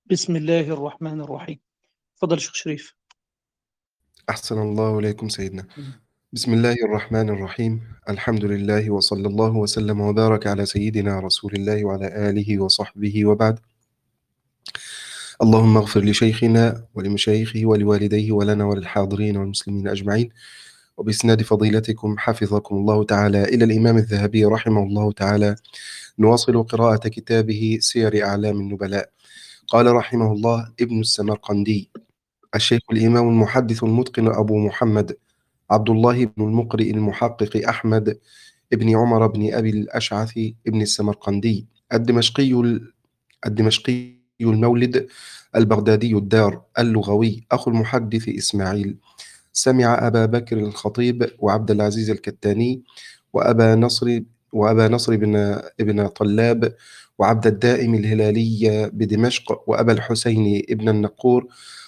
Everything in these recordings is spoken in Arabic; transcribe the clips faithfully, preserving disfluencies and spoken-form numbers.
بسم الله الرحمن الرحيم. اتفضل شيخ شريف. أحسن الله إليكم سيدنا. إمم. بسم الله الرحمن الرحيم. الحمد لله وصلى الله وسلم وبارك على سيدنا رسول الله وعلى آله وصحبه وبعد. اللهم اغفر لشيخنا ولمشايخه ولوالديه ولنا وللحاضرين والمسلمين أجمعين. وبإسناد فضيلتكم حفظكم الله تعالى إلى الإمام الذهبي رحمه الله تعالى نواصل قراءة كتابه سير أعلام النبلاء. قال رحمه الله ابن السمرقندي الشيخ الإمام المحدث المتقن أبو محمد عبد الله بن المقرئ المحقق أحمد ابن عمر بن أبي الأشعث ابن السمرقندي الدمشقي الدمشقي المولد البغدادي الدار اللغوي أخو المحدث إسماعيل. سمع أبا بكر الخطيب وعبد العزيز الكتاني وأبا نصر وأبا نصر بن ابن طلاب وعبد الدائم الهلالي بدمشق وأبا الحسين ابن النقور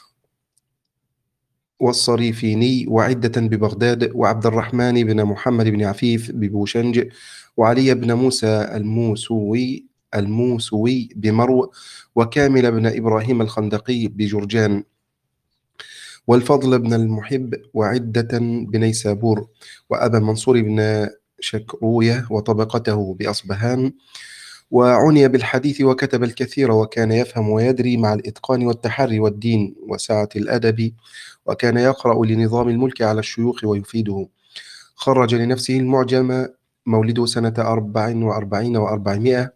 والصريفيني وعدة ببغداد وعبد الرحمن بن محمد بن عفيف ببوشنج وعلي بن موسى الموسوي الموسوي بمرو وكامل بن إبراهيم الخندقي بجرجان والفضل بن المحب وعدة بنيسابور وأبا منصور بن شكروية وطبقته بأصبهان. وعني بالحديث وكتب الكثير وكان يفهم ويدري مع الإتقان والتحري والدين وسعة الأدب وكان يقرأ لنظام الملك على الشيوخ ويفيده. خرج لنفسه المعجم مولده سنة أربع وأربعين وأربعمائة.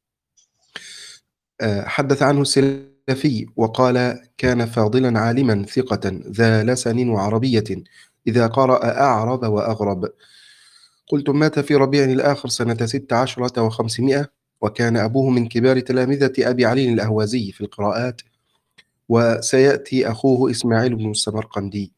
حدث عنه السلفي وقال كان فاضلا عالما ثقة ذا لسن وعربية إذا قرأ أعرب وأغرب. قلت مات في ربيع الآخر سنة ست عشرة وخمسمائة وكان أبوه من كبار تلامذة أبي علي الأهوازي في القراءات. وسيأتي أخوه إسماعيل بن السمرقندي.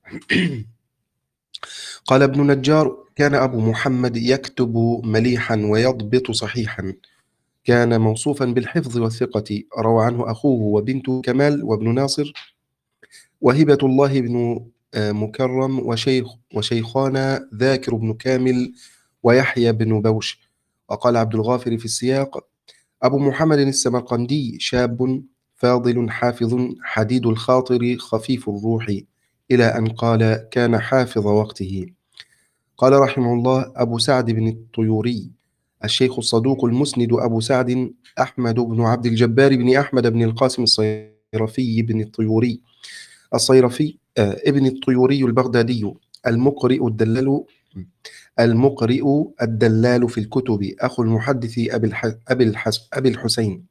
قال ابن نجار كان أبو محمد يكتب مليحا ويضبط صحيحا كان موصوفا بالحفظ والثقة. روى عنه أخوه وبنته كمال وابن ناصر وهبة الله بن مكرم وشيخ وشيخانا ذاكر بن كامل ويحيى بن بوش. وقال عبد الغافر في السياق أبو محمد السمرقندي شاب فاضل حافظ حديد الخاطر خفيف الروح إلى أن قال كان حافظ وقته. قال رحمه الله أبو سعد بن الطيوري الشيخ الصدوق المسند أبو سعد أحمد بن عبد الجبار بن أحمد بن القاسم الصيرفي بن الطيوري الصيرفي آه ابن الطيوري البغدادي المقرئ الدلال المقرئ الدلال في الكتب أخو المحدث أبي, الح... أبي, الحس... أبي الحسين.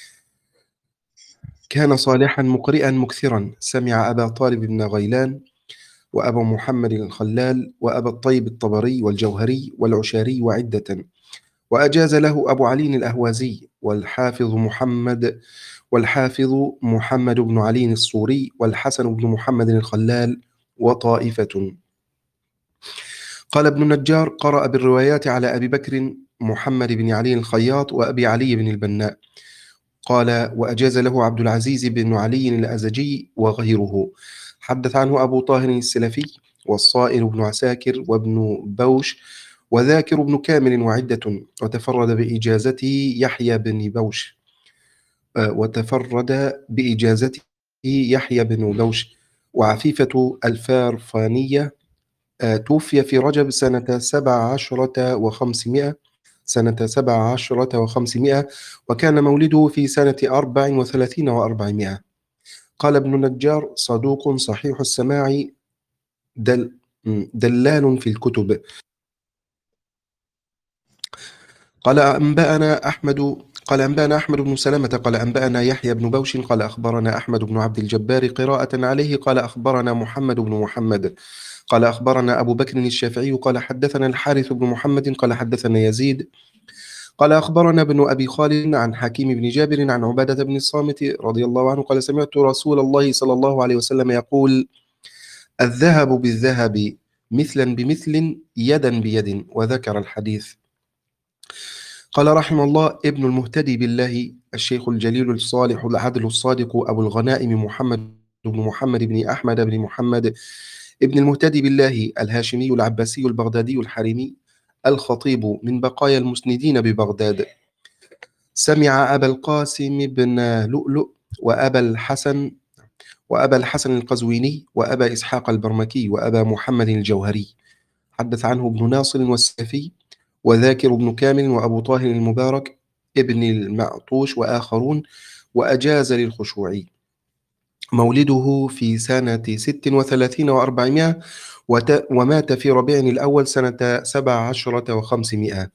كان صالحا مقرئا مكثرا. سمع أبا طالب بن غيلان وأبا محمد الخلال وأبا الطيب الطبري والجوهري والعشاري وعدة. وأجاز له أبو علي الأهوازي والحافظ محمد والحافظ محمد بن علي الصوري والحسن بن محمد الخلال وطائفة. قال ابن النجار قرأ بالروايات على أبي بكر محمد بن علي الخياط وأبي علي بن البناء. قال وأجاز له عبد العزيز بن علي الأزجي وغيره. حدث عنه أبو طاهر السلفي والصائر بن عساكر وابن بوش وذاكر بن كامل وعدة. وتفرد بإجازته يحيى بن بوش وتفرد بإجازته يحيى بن بوش وعفيفة الفارفانية. توفي في رجب سنة سبع عشرة وخمسمائة سنة سبع عشرة وخمسمائة وكان مولده في سنة أربع وثلاثين وأربعمائة. قال ابن النجار صدوق صحيح السماع دل دلال في الكتب. قال أنبأنا أحمد قال أنبأنا أحمد بن سلمة قال أنبأنا يحيى بن بوش قال أخبرنا أحمد بن عبد الجبار قراءة عليه قال أخبرنا محمد بن محمد قال أخبرنا أبو بكر الشافعي قال حدثنا الحارث بن محمد قال حدثنا يزيد قال أخبرنا ابن أبي خالد عن حكيم بن جابر عن عبادة بن الصامت رضي الله عنه قال سمعت رسول الله صلى الله عليه وسلم يقول الذهب بالذهب مثلا بمثل يدا بيد وذكر الحديث. قال رحمه الله ابن المهتدي بالله الشيخ الجليل الصالح العدل الصادق أبو الغنائم محمد بن محمد بن أحمد بن محمد ابن المهتدي بالله الهاشمي العباسي البغدادي الحريمي الخطيب من بقايا المسندين ببغداد. سمع أبا القاسم بن لؤلؤ وأبا الحسن وأبا الحسن القزويني وأبا إسحاق البرمكي وأبا محمد الجوهري. حدث عنه ابن ناصر والسلفي وذاكر بن كامل وأبو طاهر المبارك ابن المعطوش وآخرون، وأجاز للخشوعي. مولده في سنة ست وثلاثين وأربعمائة، ومات في ربيع الأول سنة سبع عشرة وخمسمائة.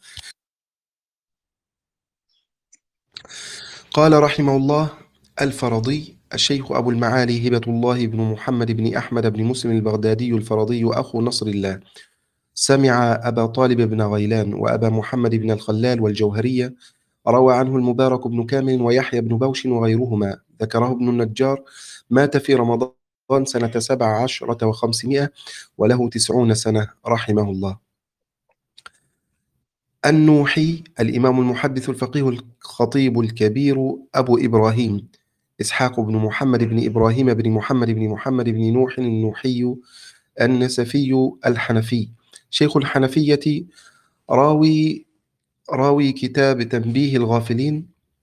قال رحمه الله: الفرضي الشيخ أبو المعالي هبة الله بن محمد بن أحمد بن مسلم البغدادي الفرضي أخو نصر الله، سمع أبا طالب بن غيلان وأبا محمد بن الخلال والجوهرية. روى عنه المبارك بن كامل ويحيى بن بوش وغيرهما. ذكره ابن النجار. مات في رمضان سنة سبع عشرة وخمسمائة وله تسعون سنة رحمه الله. النوحي الإمام المحدث الفقيه الخطيب الكبير أبو إبراهيم إسحاق بن محمد بن إبراهيم بن محمد بن محمد بن نوح النوحي النسفي الحنفي، شيخ الحنفية، راوي راوي كتاب تنبيه الغافلين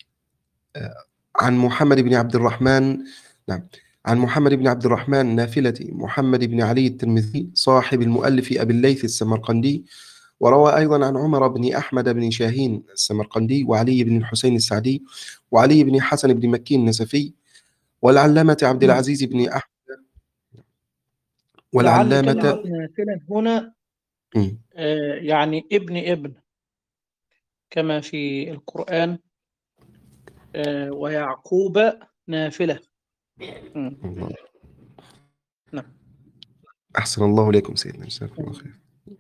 عن محمد بن عبد الرحمن نعم عن محمد بن عبد الرحمن نافلة محمد بن علي الترمذي صاحب المؤلف أبي الليث السمرقندي. وروى أيضا عن عمر بن أحمد بن شاهين السمرقندي وعلي بن الحسين السعدي وعلي بن حسن بن مكي النسفي والعلامة عبد العزيز بن أحمد لعل والعلامة كلمة نافلا هنا م. آه، يعني ابن ابن كما في القرآن، آه، ويعقوب نافلة. مم. الله. نعم. أحسن الله إليكم سيدنا، جزاكم الله خير.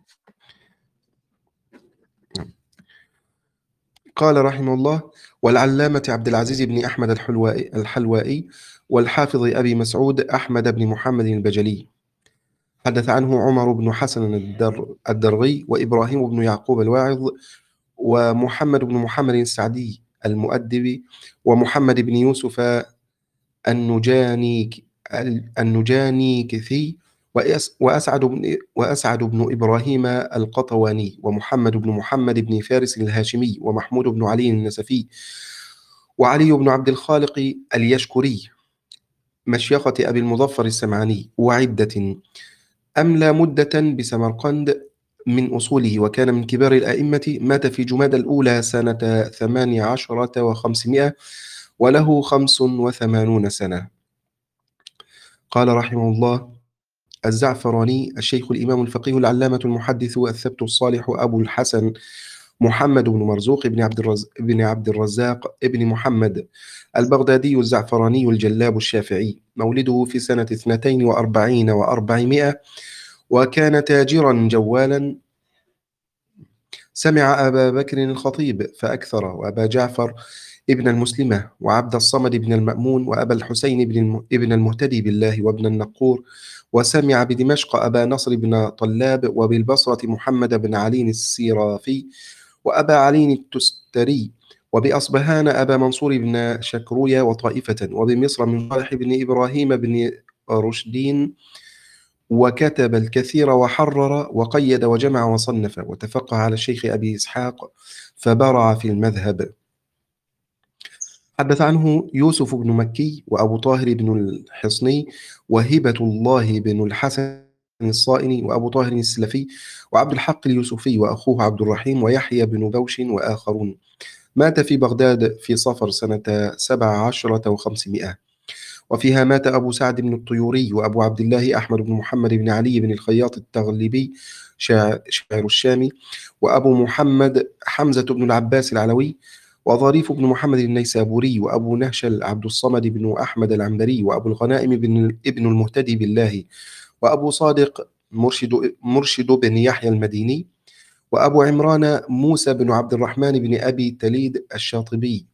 قال رحمه الله: والعلامة عبد العزيز بن أحمد الحلوائي, الحلوائي والحافظ أبي مسعود أحمد بن محمد البجلي. حدث عنه عمر بن حسن الدر الدرغي وإبراهيم بن يعقوب الواعظ ومحمد بن محمد السعدي المؤدب ومحمد بن يوسف النجاني النجاني كثي وأسعد بن وأسعد بن إبراهيم القطواني ومحمد بن محمد بن فارس الهاشمي ومحمود بن علي النسفي وعلي بن عبد الخالق اليشكري مشيخة أبي المظفر السمعاني، وعدة. أملى مدة بسمرقند من أصوله، وكان من كبار الأئمة. مات في جمادى الأولى سنة ثمان عشرة وخمسمائة وله خمس وثمانون سنة. قال رحمه الله: الزعفراني الشيخ الإمام الفقيه العلامة المحدث الثبت الصالح أبو الحسن محمد بن مرزوق بن عبد الرز... بن عبد الرزاق ابن محمد البغدادي الزعفراني الجلاب الشافعي. مولده في سنة اثنتين وأربعين وأربعمائة، وكان تاجرا جوالا. سمع أبا بكر الخطيب فأكثر، وأبا جعفر ابن المسلمة، وعبد الصمد بن المأمون، وأبا الحسين بن الم... ابن المهتدي بالله وابن النقور. وسمع بدمشق أبا نصر بن طلاب، وبالبصرة محمد بن علي السيرافي، وأبا علي التستري، وبأصبهان أبا منصور بن شكروية وطائفة، وبمصر من صالح بن إبراهيم بن رشدين. وكتب الكثير وحرر وقيد وجمع وصنف، وتفقه على الشيخ أبي إسحاق فبرع في المذهب. حدث عنه يوسف بن مكي وأبو طاهر بن الحصني وهبة الله بن الحسن الصائني وأبو طاهر السلفي وعبد الحق اليوسفي وأخوه عبد الرحيم ويحيى بن بوش وآخرون. مات في بغداد في صفر سنة سبع عشرة وخمسمائة. وفيها مات أبو سعد بن الطيوري وأبو عبد الله أحمد بن محمد بن علي بن الخياط التغلبي شاعر الشامي، وأبو محمد حمزة بن العباس العلوي، وظريف بن محمد النيسابوري، وأبو نهشل عبد الصمد بن أحمد العنبري، وأبو الغنائم بن ابن المهتدي بالله، وأبو صادق مرشد, مرشد بن يحيى المديني، وأبو عمران موسى بن عبد الرحمن بن أبي تليد الشاطبي.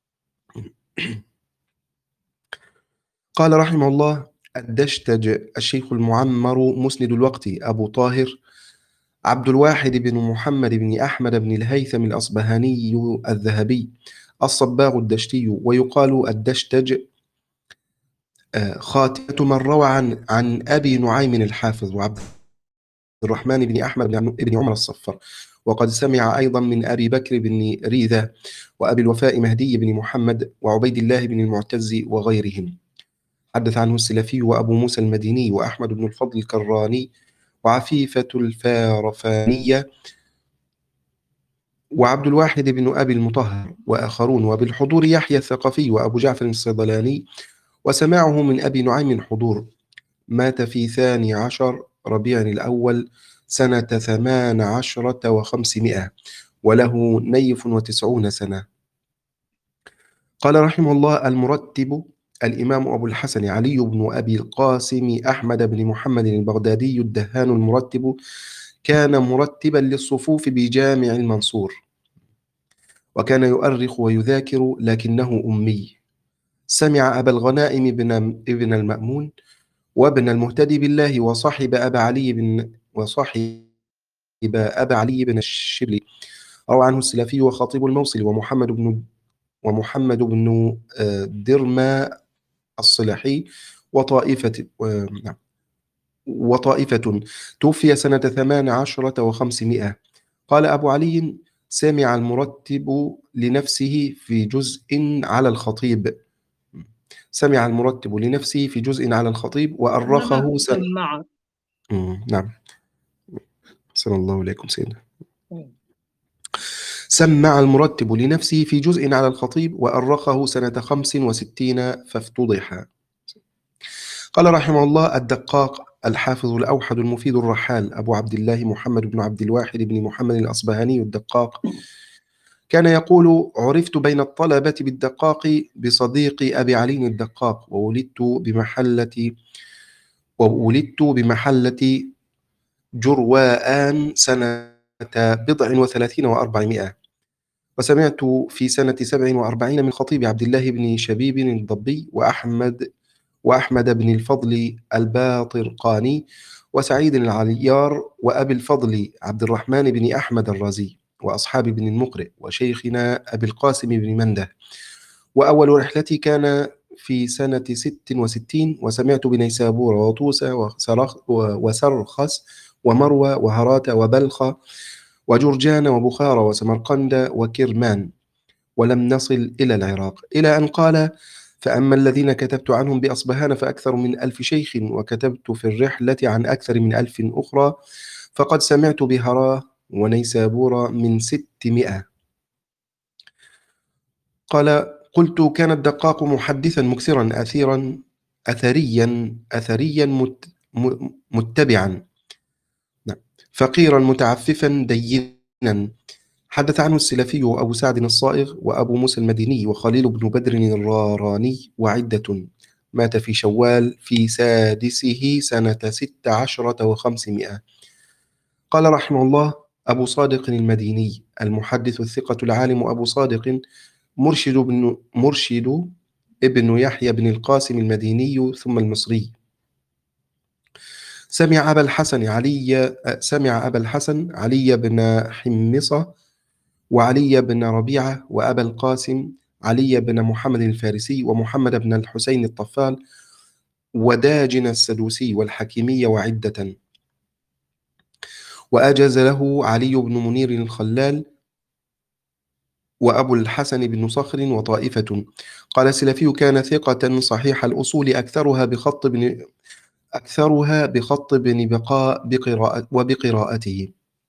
قال رحمه الله: الدشتج الشيخ المعمر مسند الوقت أبو طاهر عبد الواحد بن محمد بن أحمد بن الهيثم الأصبهاني الذهبي الصباغ الدشتي، ويقال الدشتج خاتمة من روى عن, عن أبي نعيم الحافظ وعبد الرحمن بن أحمد بن عمر الصفر، وقد سمع أيضا من أبي بكر بن ريذة وأبي الوفاء مهدي بن محمد وعبيد الله بن المعتز وغيرهم. حدث عنه السلفي وأبو موسى المديني وأحمد بن الفضل الكراني وعفيفة الفارفانية وعبد الواحد بن أبي المطهر وآخرون، وبالحضور يحيى الثقفي وأبو جعفر الصيدلاني، وسماعه من أبي نعيم حضور. مات في ثاني عشر ربيع الأول سنة ثمان عشرة وخمسمائة وله نيف وتسعون سنة. قال رحمه الله: المرتب الإمام أبو الحسن علي بن أبي القاسم أحمد بن محمد البغدادي الدهان المرتب، كان مرتبا للصفوف بجامع المنصور، وكان يؤرخ ويذاكر لكنه أمي. سمع أبا الغنائم بن ابن المأمون وابن المهتدي بالله وصاحب أبا علي بن وصاحب أبا علي بن الشبلي. روى عنه السلفي وخطيب الموصل ومحمد بن ومحمد بن درما الصلحي وطائفة وطائفة توفي سنة ثمان عشرة وخمسمائة. قال أبو علي: سمع المرتب لنفسه في جزء على الخطيب سمع المرتب لنفسه في جزء على الخطيب وأرخه سنة. سمع. نعم، صلى الله عليكم سيدنا. سمع المرتب لنفسه في جزء على الخطيب وأرخه سنة خمس وستين فافتضح. قال رحمه الله: الدقاق الحافظ الأوحد المفيد الرحال أبو عبد الله محمد بن عبد الواحد بن محمد الأصبهاني الدقاق كان يقول: عرفت بين الطلبة بالدقاق بصديق أبي علي الدقاق، وولدت بمحلة وولدت بمحلة جروآن سنة بضع وثلاثين وأربعمائة، وسمعت في سنة سبع وأربعين من خطيب عبد الله بن شبيب الضبي وأحمد وأحمد بن الفضل الباطرقاني وسعيد العليار وأبي الفضل عبد الرحمن بن أحمد الرازي وأصحاب بن المقرئ وشيخنا أبي القاسم بن منده. وأول رحلتي كان في سنة ست وستين، وسمعت بنيسابور وطوسة وسرخس ومروى وهرات وبلخ وجرجان وبخارى وسمرقند وكرمان، ولم نصل إلى العراق، إلى أن قال: فأما الذين كتبت عنهم بأصبهان فأكثر من ألف شيخ، وكتبت في الرحلة عن أكثر من ألف أخرى، فقد سمعت بهراه ونيسابور من ستمائة. قال: قلت: كان الدقاق محدثا مكثرا أثيرا أثريا أثريا مت متبعا فقيرا متعففا دينا. حدث عنه السلفي وأبو سعد الصائغ وأبو موسى المديني وخليل بن بدر الراراني وعدة. مات في شوال في سادسه سنة ست عشرة وخمسمائة. قال رحمه الله: أبو صادق المديني المحدث الثقة العالم أبو صادق مرشد بن مرشد ابن يحيى بن القاسم المديني ثم المصري. سمع أبا الحسن علي سمع أبا الحسن علي بن حمصة وعلي بن ربيعة وأبا القاسم علي بن محمد الفارسي ومحمد بن الحسين الطفال وداجن السدوسي والحكيمية وعدة. وأجاز له علي بن منير الخلال وأبو الحسن بن صخر وطائفة. قال السلفي: كان ثقة صحيح الأصول أكثرها بخط بن أكثرها بخط بن بقاء بقراءة وبقراءته.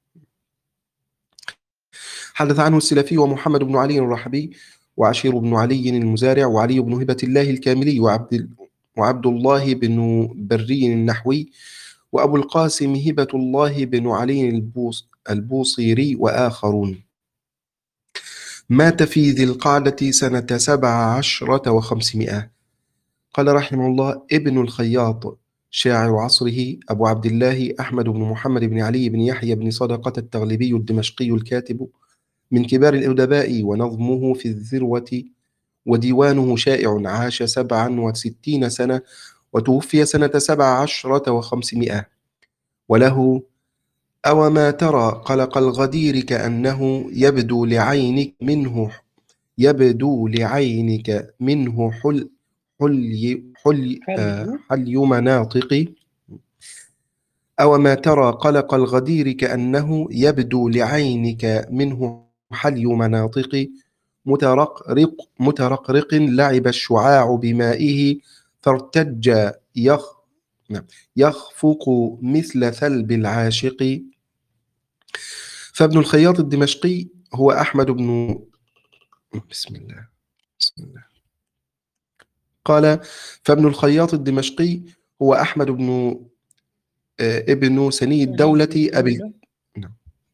حدث عنه السلفي ومحمد بن علي الرحبي وعشير بن علي المزارع وعلي بن هبة الله الكاملي وعبد وعبد الله بن بري النحوي وأبو القاسم هبة الله بن علي البوص البوصيري وآخرون. مات في ذي القعدة سنة سبع عشرة وخمسمائة. قال رحمه الله: ابن الخياط شاعر عصره أبو عبد الله أحمد بن محمد بن علي بن يحيى بن صدقة التغلبي الدمشقي الكاتب، من كبار الأدباء ونظمه في الذروة وديوانه شائع. عاش سبعا وستين سنة وتوفي سنة سبع عشرة وخمسمائة. وله: أوما ترى قلق الغدير كأنه يبدو لعينك منه يبدو لعينك منه حل حلي حلي آه حلي مناطق أو ما ترى قلق الغدير كأنه يبدو لعينك منه حلي مناطق مترقرق مترقرق لعب الشعاع بمائه فارتج يخ نعم، يخفق مثل ثلب العاشق. فابن الخياط الدمشقي هو أحمد بن بسم الله بسم الله قال فابن الخياط الدمشقي هو أحمد بن آه، ابن سني الدولة أبي الدولة. نعم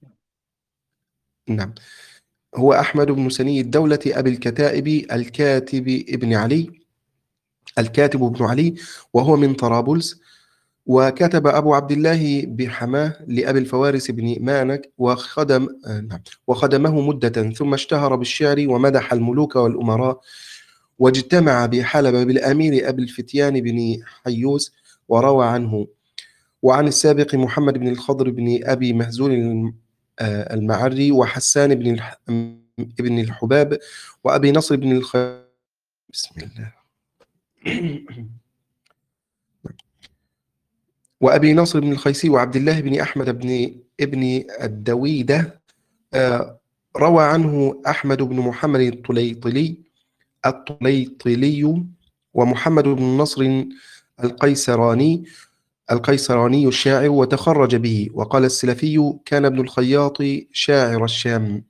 نعم هو أحمد بن سني الدولة أبي الكتائب الكاتب ابن علي الكاتب ابن علي، وهو من طرابلس. وكتب أبو عبد الله بحماه لأبي الفوارس بن مانك وخدم آه، نعم وخدمه مدة، ثم اشتهر بالشعر ومدح الملوك والأمراء، واجتمع بحلب بالأمير أبي الفتيان بن حيوس وروى عنه. وعن السابق محمد بن الخضر بن أبي مهزول الم- آه، المعري، وحسان بن الح... ابن الحباب، وأبي نصر بن الخ... بسم الله وأبي نصر بن الخيسي، وعبد الله بن أحمد بن ابن الدويدة. آه، روى عنه أحمد بن محمد الطليطلي الطليطلي ومحمد بن نصر القيسراني القيسراني الشاعر، وتخرج به. وقال السلفي كان ابن الخياط شاعر الشام.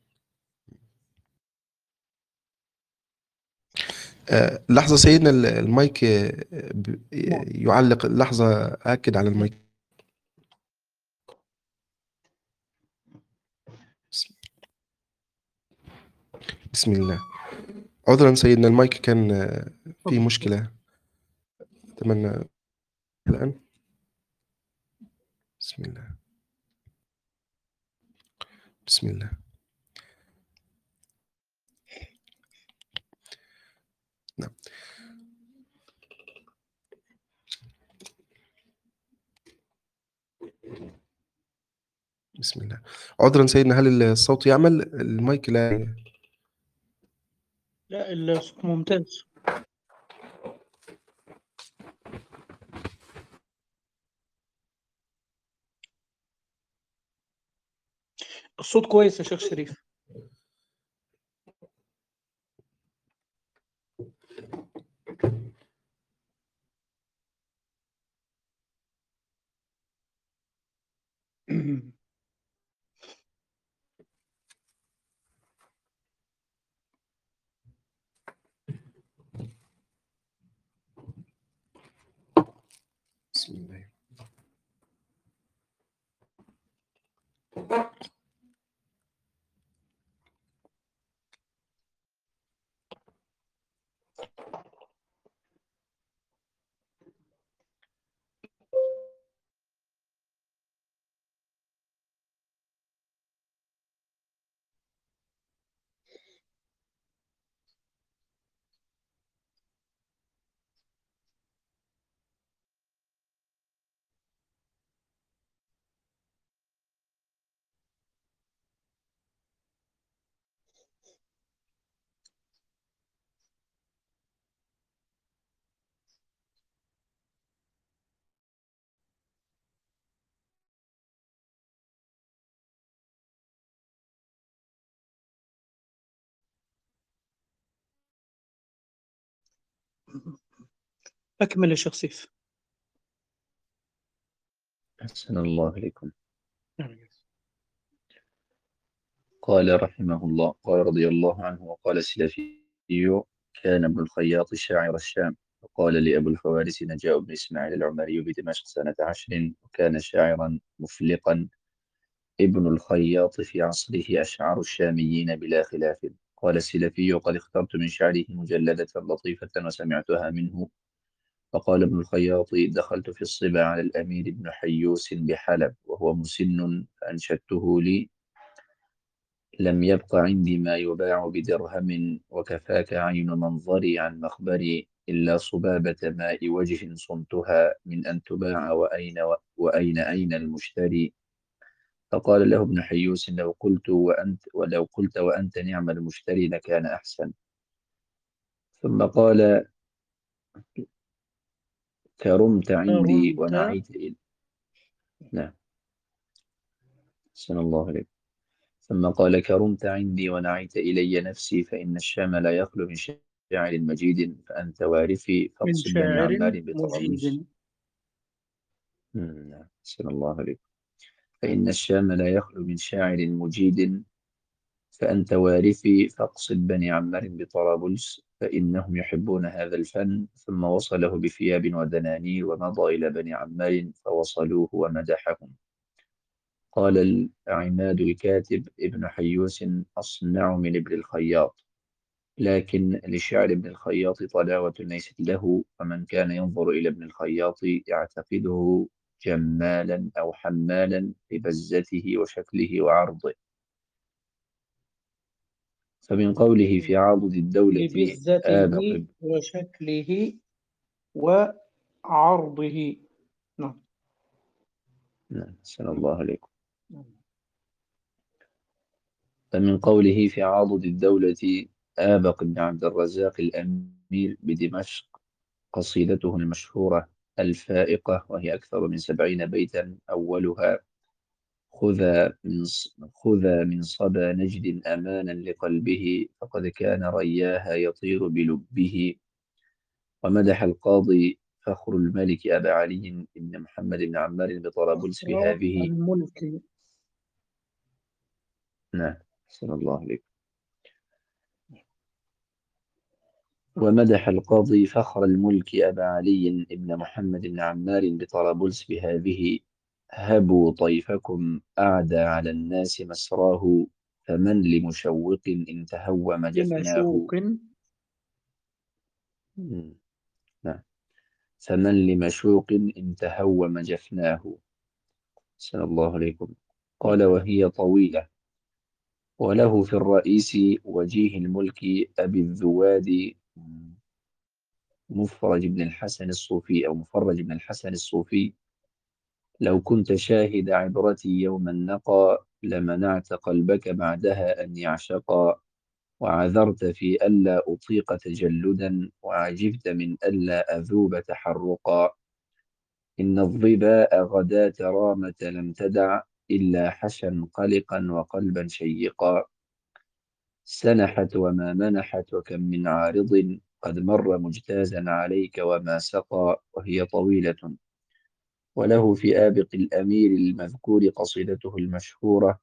آه، لحظة سيدنا ال- المايك آه، ب- نعم. يعلق لحظة، أكد على المايك. بسم بسم الله. عذرا سيدنا، المايك كان آه، فيه تفضل. مشكلة. أتمنى الآن. بسم الله بسم الله نعم. بسم الله. عذرا سيدنا، هل الصوت يعمل؟ المايك لا. لا، الصوت ممتاز. الصوت كويس يا شيخ شريف. بسم الله. أكمل يا شيخ سيف. أحسن الله إليكم. نعم. قال رحمه الله، قال رضي الله عنه، وقال السلفي كان ابن الخياط شاعر الشام، وقال لأبو الفوارس نجاء بن إسماعيل العمري بدمشق سنة عشر، وكان شاعرا مفلقا. ابن الخياط في عصره أشعر الشاميين بلا خلاف. قال السلفي قد اخترت من شعره مجلدة لطيفة وسمعتها منه. فقال ابن الخياط دخلت في الصبا على الأمير بن حيوس بحلب وهو مسن، فأنشدته لي: لم يبق عندي ما يباع بدرهم، وكفاك عين منظري عن مخبري، إلا صبابة ماء وجه صنتها من أن تباع، وأين وأين أين المشتري. فقال له ابن حيوس: لو قلت وأنت ولو قلت وأنت نعم المشتري لكان أحسن. ثم قال: كرمت عندي كرمت. ونعيت إلي نعم. أحسن الله عليك. ثم قال: كرمت عندي ونعيت إلي نفسي، فإن الشام لا يخلو من شاعر مجيد، فأنت وارثي من فاقصد بني شاعر عمار بطرابلس. مجيد. مم، نعم. أحسن الله عليك. فإن الشام لا يخلو من شاعر مجيد، فأنت وارثي فاقصد بني عمار بطرابلس، فإنهم يحبون هذا الفن. ثم وصله بثياب ودنانير، ومضى إلى بني عمار فوصلوه ومدحهم. قال العماد الكاتب ابن حيوس: أصنع من ابن الخياط، لكن لشعر ابن الخياط طلاوة ليست له، فمن كان ينظر إلى ابن الخياط يعتقده جمالا أو حمالا لبزته وشكله وعرضه. فمن قوله في عضد الدولة آبق. لبزته وشكله وعرضه. نعم. نعم، أحسن الله عليكم. فمن قوله في عضد الدولة آبق بن عبد الرزاق الأمير بدمشق قصيدته المشهورة الفائقة، وهي أكثر من سبعين بيتا. أولها: خذ من خذ من صبا نجد أمانا لقلبه، فقد كان رياها يطير بلبه. ومدح القاضي فخر الملك أبا علي بن محمد بن عمار بطرابلس فخر بهذه. الملك. نعم، أحسن الله عليك. ومدح القاضي فخر الملك أبا علي بن محمد بن عمار بطرابلس بهذه: هبوا طيفكم أعدى على الناس مسراه، فمن لمشوق إن تهوم جفناه. لمشوق. مم. نعم. فمن لمشوق إن تهوم جفناه. صلى الله عليكم. قال: وهي طويلة. وله في الرئيس وجيه الملك أبي الذواد مفرج بن الحسن الصوفي، أو مفرج بن الحسن الصوفي: لو كنت شاهد عبرتي يوم النقى، لمنعت قلبك بعدها أن يعشقا، وعذرت في ألا أطيق تجلدا، وعجبت من ألا أذوب تحرقا. إن الظباء غداة رامة لم تدع إلا حشا قلقا وقلبا شيقا، سنحت وما منحت، وكم من عارض قد مر مجتازا عليك وما سقى. وهي طويلة. وله في آبق الأمير المذكور قصيدته المشهورة: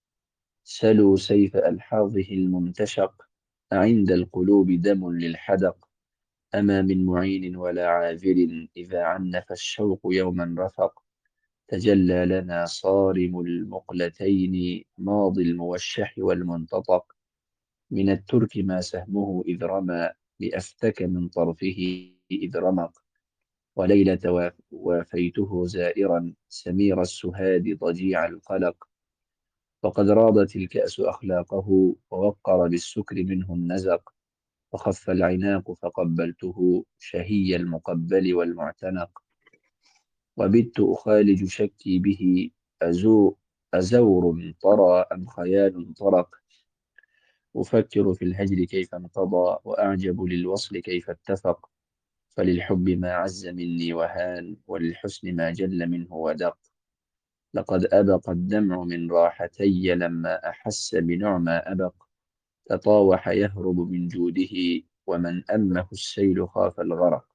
سلوا سيف ألحاظه الممتشق، أعند القلوب دم للحدق، أما من معين ولا عاذر، إذا عنف الشوق يوما رفق. تجلى لنا صارم المقلتين، ماضي الموشح والمنتطق، من الترك ما سهمه إذ رمى، لأفتك من طرفه إذ رمق. وليلة واف- وافيته زائرا، سمير السهاد ضجيع القلق، وقد راضت الكأس أخلاقه، ووقر بالسكر منه النزق، وخف العناق فقبلته، شهي المقبل والمعتنق. وبت أخالج شكي به، أزو أزور طرى أم خيال طرق، أفكر في الهجر كيف انقضى، وأعجب للوصل كيف اتفق. فللحب ما عز مني وهان، وللحسن ما جل منه ودق. لقد أبق الدمع من راحتي، لما أحس بنعمى أبق. تطاوح يهرب من جوده، ومن أمه السيل خاف الغرق.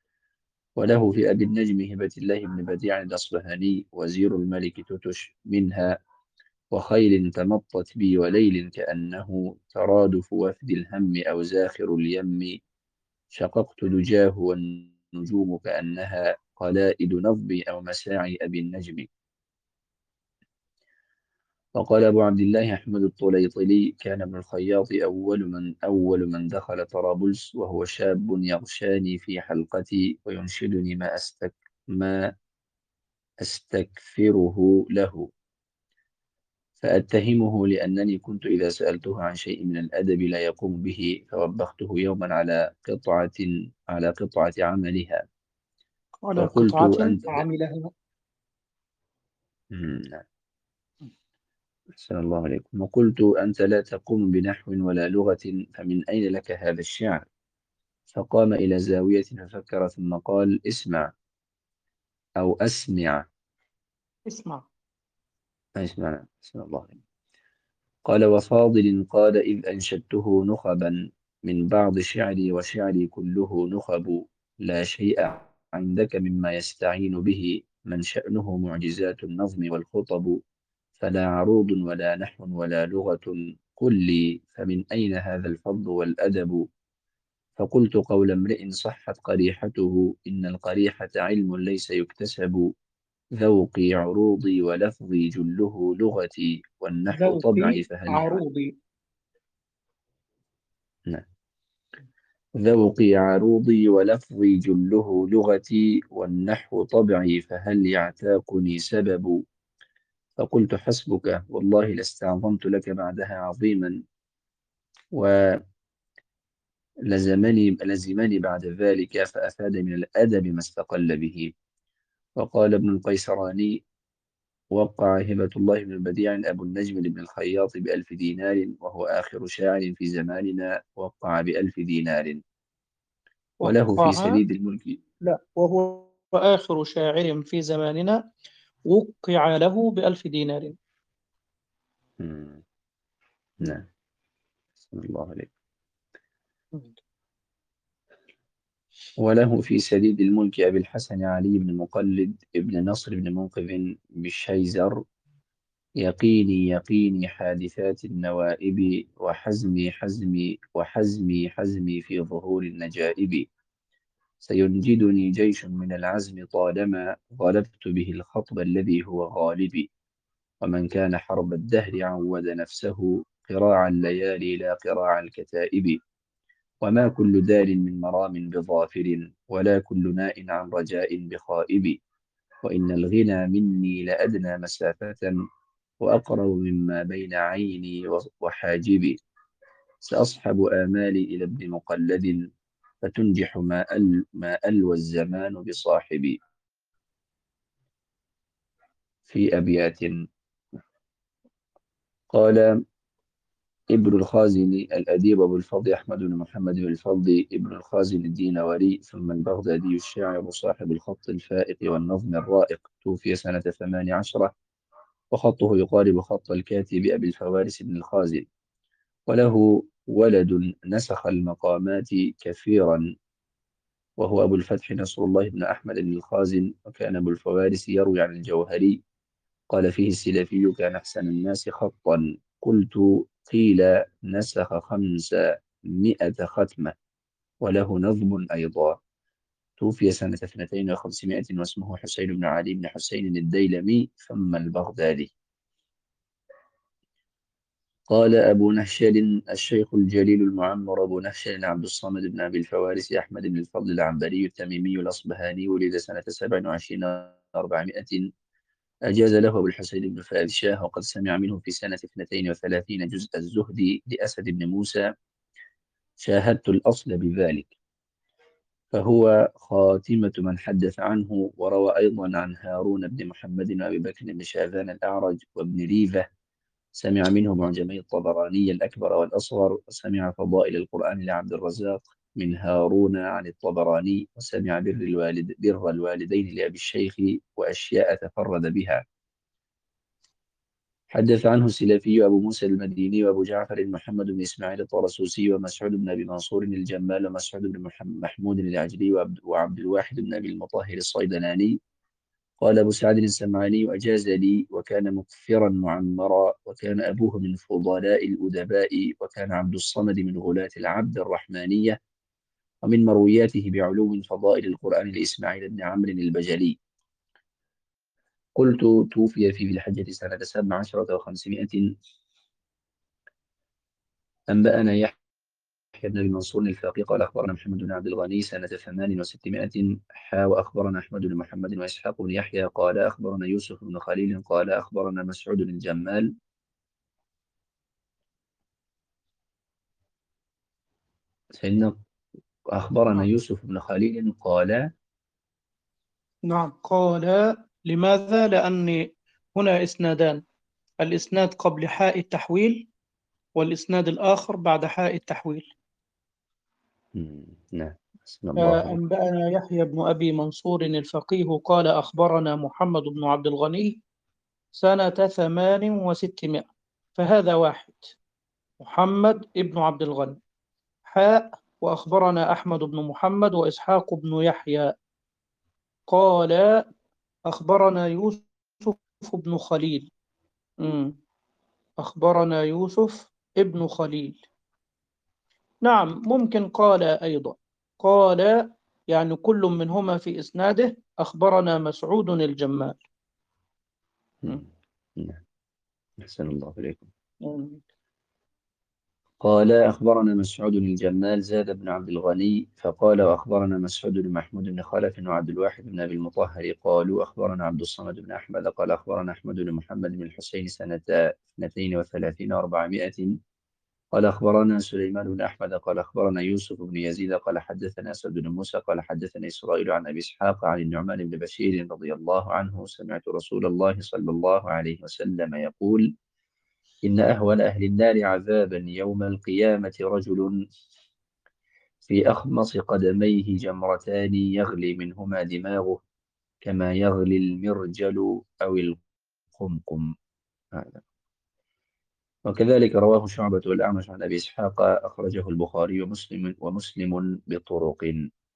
وله في أبي النجم هبة الله بن بديع الأصبهاني: وزير الملك تتش منها، وخيل تمطت بي، وليل كأنه ترادف وفد الهم أو زاخر اليم. شققت دجاه والنجوم كأنها قلائد نظبي أو مساعي أبي النجم. وقال أبو عبد الله أحمد الطليطلي: كان ابن الخياط أول من أول من دخل طرابلس، وهو شاب يغشاني في حلقتي، وينشدني ما أستك ما أستكثره له، فأتهمه لأنني كنت إذا سألته عن شيء من الأدب لا يقوم به، فوبخته يوما على قطعة على قطعة عملها، على وقلت: قطعة أنت لا. عملها. مم، نعم. أحسن الله عليكم. وقلت: أنت لا تقوم بنحو ولا لغة، فمن أين لك هذا الشعر؟ فقام إلى زاوية ففكر، ثم قال: اسمع أو أسمع. اسمع. ايش معنى؟ بسم الله عليك. قال وفاضل قال إذ أنشدته نخبا من بعض شعري وشعري كله نخب لا شيء عندك مما يستعين به من شأنه معجزات النظم والخطب فلا عروض ولا نحو ولا لغة قل لي فمن أين هذا الفضل والأدب فقلت قول امرئ صحت قريحته إن القريحة علم ليس يكتسب ذوقي عروضي ولفظي جله لغتي والنحو طبعي ذوقي فهل يعلم عروضي. ذوقي عروضي ولفظي جله لغتي والنحو طبعي فهل يعتاقني سبب فقلت حسبك والله لاستعظمت لك بعدها عظيما ولزمني لزمني بعد ذلك فأفاد من الأدب ما استقل به. وقال ابن القيسراني وقع هبة الله بن البديع أبو النجم بن الخياط بألف دينار وهو آخر شاعر في زماننا وقع بألف دينار وله في وقع سديد الملك. لا وهو آخر شاعر في زماننا وقع له بألف دينار. مم. نعم بسم الله عليك. وله في سديد الملك أبي الحسن علي بن مقلد ابن نصر بن منقذ بالشيزر يقيني يقيني حادثات النوائب وحزمي حزمي وحزمي حزمي في ظهور النجائب سينجدني جيش من العزم طالما غلبت به الخطب الذي هو غالبي ومن كان حرب الدهر عود نفسه قراع الليالي لا قراع الكتائب وما كل دار من مرام بظافر ولا كل ناء عن رجاء بخائب وإن الغنى مني لأدنى مسافة وأقرب مما بين عيني وحاجبي سأصحب آمالي إلى ابن مقلد فتنجح ما أل ما ألوى الزمان بصاحبي. في أبيات قال ابن الخازن الأديب أبو الفضل أحمد بن محمد بن الفضل ابن الخازن الدينوري ثم البغدادي الشاعر صاحب الخط الفائق والنظم الرائق توفي سنة ثمان عشرة وخطه يقارب خط الكاتب أبي الفوارس بن الخازن وله ولد نسخ المقامات كثيرا وهو أبو الفتح نصر الله بن أحمد بن الخازن وكان أبو الفوارس يروي عن الجوهري قال فيه السلفي كان أحسن الناس خطا قلت قيل نسخ خمسمائة ختمة وله نظم أيضا توفي سنة اثنتين وخمسمائة واسمه حسين بن علي بن حسين الديلمي ثم البغدادي. قال أبو نهشل الشيخ الجليل المعمر أبو نهشل عبد الصمد بن أبي الفوارس أحمد بن الفضل العنبري التميمي الأصبهاني ولد سنة سبع وعشرين وأربعمائة أجاز له أبو الحسين بن فؤاد شاه وقد سمع منه في سنة اثنتين وثلاثين جزء الزهد لأسد بن موسى شاهدت الأصل بذلك فهو خاتمة من حدث عنه وروى أيضا عن هارون بن محمد وأبي بكر بن شاذان الأعرج وابن ريفة سمع منه معجمي الطبراني الأكبر والأصغر وسمع فضائل القرآن لعبد الرزاق من هارون عن الطبراني وسمع بر الوالد بر الوالدين لأبي الشيخ وأشياء تفرد بها. حدث عنه السلفي أبو موسى المديني وأبو جعفر محمد بن إسماعيل الطرسوسي ومسعود بن أبي منصور الجمال ومسعود بن محمود العجلي وعبد, وعبد الواحد بن أبي المطهر الصيدلاني. قال أبو سعد السمعاني أجاز لي وكان مكثرا معمرا وكان أبوه من فضلاء الأدباء وكان عبد الصمد من غلاة العبد الرحمانية ومن مروياته بعلو فضائل القرآن لإسماعيل بن عمرو البجلي. قلت توفي في ذي الحجة سنة سبع عشرة وخمسمائة. أنبأنا يحيى بن أبي منصور الفقيه قال أخبرنا محمد بن عبد الغني سنة ثمان وستمائة حا وأخبرنا أحمد بن محمد وإسحاق بن يحيى قال أخبرنا يوسف بن خليل قال أخبرنا مسعود الجمال سيدنا أخبرنا نعم. يوسف بن خليل قال نعم قال لماذا؟ لأن هنا إسنادان، الإسناد قبل حاء التحويل والإسناد الآخر بعد حاء التحويل. مم، نعم بسم الله عليك. فأنبأنا يحيى بن أبي منصور الفقيه قال أخبرنا محمد بن عبد الغني سنة ثمان وستمائة. فهذا واحد، محمد ابن عبد الغني. حاء. وأخبرنا أحمد بن محمد وإسحاق بن يحيى قال أخبرنا يوسف بن خليل. مم. أخبرنا يوسف ابن خليل. نعم، ممكن قال أيضا. قال يعني كل منهما في إسناده أخبرنا مسعود الجمال. مم. نعم. أحسن الله إليكم. مم. قال أخبرنا مسعود الجمال زاد بن عبد الغني فقال وأخبرنا مسعود بن محمود بن خلف وعبد الواحد بن أبي المطهر قالوا أخبرنا عبد الصمد بن أحمد قال أخبرنا أحمد بن محمد بن الحسين سنة اثنتين وثلاثين وأربعمائة قال أخبرنا سليمان بن أحمد قال أخبرنا يوسف بن يزيد قال حدثنا أسد بن موسى قال حدثنا إسرائيل عن أبي إسحاق عن النعمان بن بشير رضي الله عنه سمعت رسول الله صلى الله عليه وسلم يقول إن أهون أهل النار عذابا يوم القيامة رجل في أخمص قدميه جمرتان يغلي منهما دماغه كما يغلي المرجل أو القمقم. هذا وكذلك رواه شعبة والأعمش عن أبي إسحاق أخرجه البخاري ومسلم ومسلم بطرق.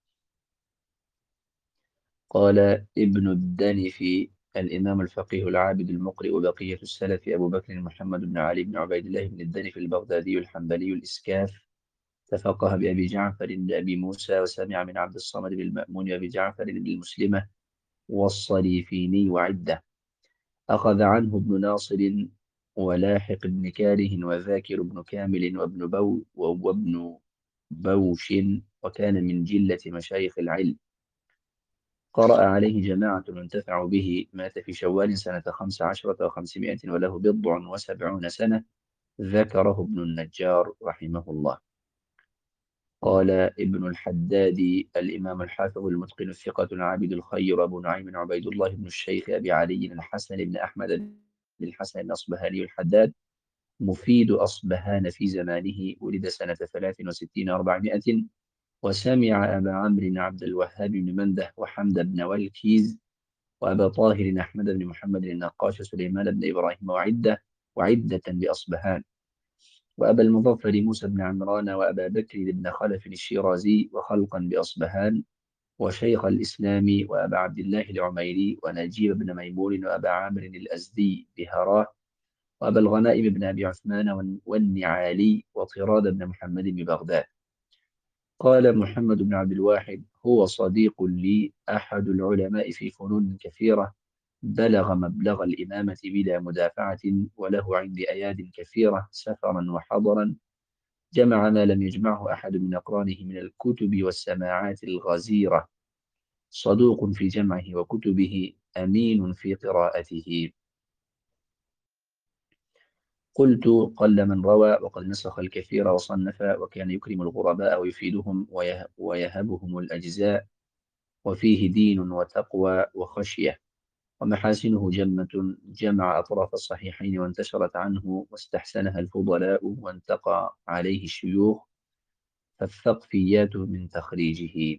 قال ابن الدنفي الإمام الفقيه العابد المقرئ بقية السلف أبو بكر محمد بن علي بن عبيد الله بن الدنفي البغدادي الحنبلي الإسكاف تفقه بأبي جعفر بأبي موسى وسمع من عبد الصمد بن المأمون وأبي جعفر بن المسلمة والصليفيني وعدة. أخذ عنه ابن ناصر ولاحق بن كاره وذاكر بن كامل وابن بو وابن بوش وكان من جلة مشايخ العلم. قرأ عليه جماعة وانتفعوا به. مات في شوال سنة خمس عشرة وخمسمائة وله بضع وسبعون سنة. ذكره ابن النجار رحمه الله. قال ابن الحداد الإمام الحافظ المتقن الثقة العابد الخير أبو نعيم عبيد الله بن الشيخ أبي علي الحسن بن أحمد بن الحسن الأصبهاني الحداد مفيد أصبهان في زمانه. ولد سنة ثلاث وستين وأربعمائة وسمع أبا عمرو عبد الوهاب بن منده وحمد بن والكيز وأبا طاهر أحمد بن محمد النقاش سليمان بن إبراهيم وعدة وعدة بأصبهان وأبا المظفر موسى بن عمران وأبا بكر بن خلف الشيرازي وخلقا بأصبهان وشيخ الإسلام وأبا عبد الله العميري ونجيب بن ميمون وأبا عامر الأزدي بهراه وأبا الغنائم بن أبي عثمان والنعالي وطراد بن محمد ببغداد. قال محمد بن عبد الواحد هو صديق لي أحد العلماء في فنون كثيرة بلغ مبلغ الإمامة بلا مدافعة وله عندي أياد كثيرة سفرا وحضرا جمع ما لم يجمعه أحد من أقرانه من الكتب والسماعات الغزيرة صدوق في جمعه وكتبه أمين في قراءته. قلت قل من روى وقد نسخ الكثير وصنف وكان يكرم الغرباء ويفيدهم ويهبهم الأجزاء وفيه دين وتقوى وخشية ومحاسنه جمة جمع أطراف الصحيحين وانتشرت عنه واستحسنها الفضلاء وانتقى عليه الشيوخ فالثقفيات من تخريجه.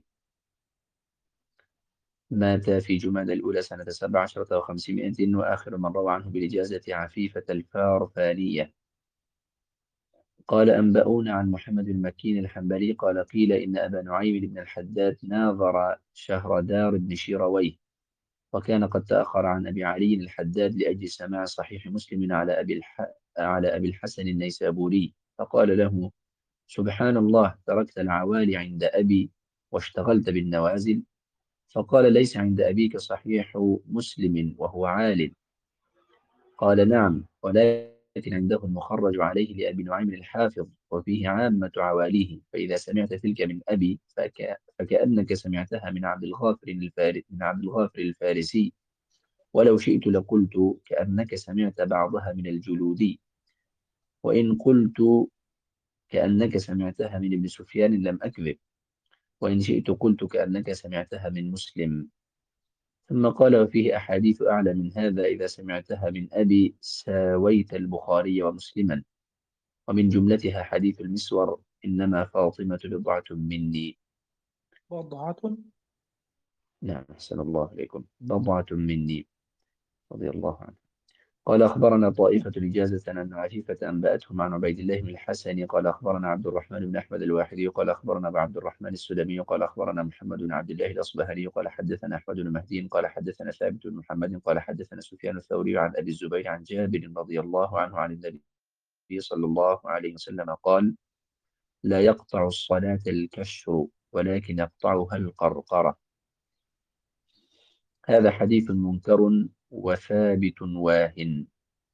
مات في جمادى الأولى سنة سبع عشرة وخمسمائة وآخر من روى عنه بالإجازة عفيفة الفارفانية. قال أنبؤونا عن محمد المكين الحنبلي قال قيل إن أبا نعيم بن الحداد ناظر شهردار بن شيرويه وكان قد تأخر عن أبي علي الحداد لأجل سماع صحيح مسلم على أبي, الح... على أبي الحسن النيسابوري فقال له سبحان الله تركت العوالي عند أبي واشتغلت بالنوازل. فقال ليس عند أبيك صحيح مسلم وهو عال. قال نعم ولكن عنده المخرج عليه لأبي نعيم الحافظ وفيه عامة عواليه فإذا سمعت تلك من أبي فك... فكأنك سمعتها من عبد الغافر الفار... من عبد الغافر الفارسي ولو شئت لقلت كأنك سمعت بعضها من الجلودي وإن قلت كأنك سمعتها من ابن سفيان لم أكذب وإن شئت قلت كأنك سمعتها من مسلم. ثم قال وفيه أحاديث أعلى من هذا إذا سمعتها من أبي ساويت البخاري ومسلما ومن جملتها حديث المسور إنما فاطمة بضعة مني. بضعة. نعم أحسن الله إليكم بضعة مني رضي الله عنه. قال أخبرنا طائفة إجازة أن عفيفة أنبأتهم عن عبيد الله بن الحسن قال أخبرنا عبد الرحمن بن أحمد الواحدي قال أخبرنا أبو عبد الرحمن السلمي قال أخبرنا محمد بن عبد الله الأصبهاني قال حدثنا أحمد بن مهدي قال حدثنا ثابت بن محمد قال حدثنا سفيان الثوري عن أبي الزبير عن جابر رضي الله عنه عن النبي صلى الله عليه وسلم قال: لا يقطع الصلاة الكشر ولكن يقطعها القرقرة. هذا حديث منكر وثابت واهن.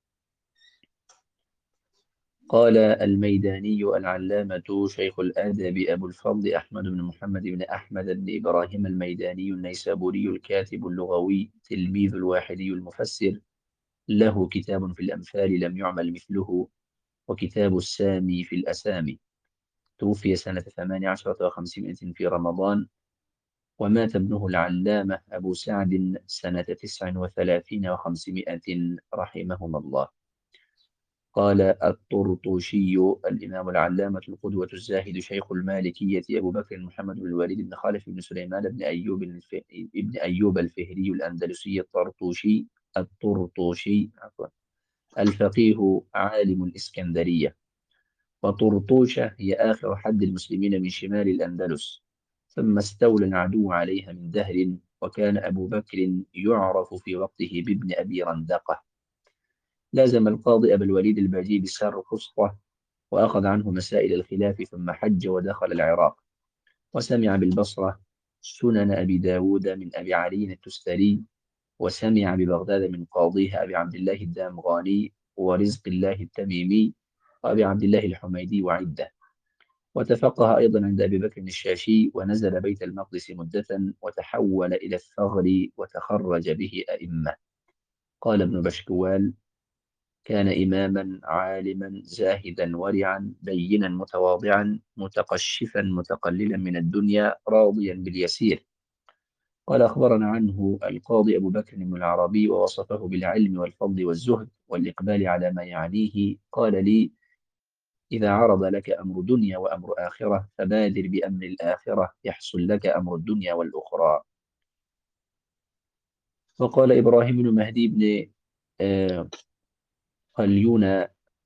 قال الميداني العلامة شيخ الآدب أبو الفضل أحمد بن محمد بن أحمد بن إبراهيم الميداني النيسابوري الكاتب اللغوي تلميذ الواحدي المفسر، له كتاب في الأمثال لم يعمل مثله، وكتاب السامي في الأسامي. توفي سنة ثمان عشرة وخمسمائة في رمضان، ومات ابنه العلامة أبو سعد سنة تسع وثلاثين وخمسمائة رحمهما الله. قال الطرطوشي الإمام العلامة القدوة الزاهد شيخ المالكية أبو بكر محمد بن الوليد بن خالف بن سليمان بن أيوب الف... ابن أيوب الفهري الأندلسي الطرطوشي الطرطوشي عفوا الفقيه عالم الإسكندرية. وطرطوشة هي آخر حد المسلمين من شمال الأندلس، ثم استولى العدو عليها من دهر، وكان أبو بكر يعرف في وقته بابن أبي رندقة. لازم القاضي أبا الوليد الباجي بسار قسطة، وأخذ عنه مسائل الخلاف، ثم حج ودخل العراق، وسمع بالبصرة سنن أبي داود من أبي علي التستري، وسمع ببغداد من قاضيها أبي عبد الله الدامغاني ورزق الله التميمي وأبي عبد الله الحميدي وعدة. وتفقه أيضا عند أبي بكر الشاشي، ونزل بيت المقدس مدة، وتحول إلى الثغر، وتخرج به أئمة. قال ابن بشكوال: كان إماما عالما زاهدا ورعا دينا متواضعا متقشفا متقللا من الدنيا راضيا باليسير. قال أخبرنا عنه القاضي أبو بكر بن العربي، ووصفه بالعلم والفضل والزهد والإقبال على ما يعنيه. قال لي: إذا عرض لك أمر دنيا وأمر آخرة فبادر بأمر الآخرة يحصل لك أمر الدنيا والأخرى. وقال إبراهيم بن مهدي بن آه، قليون: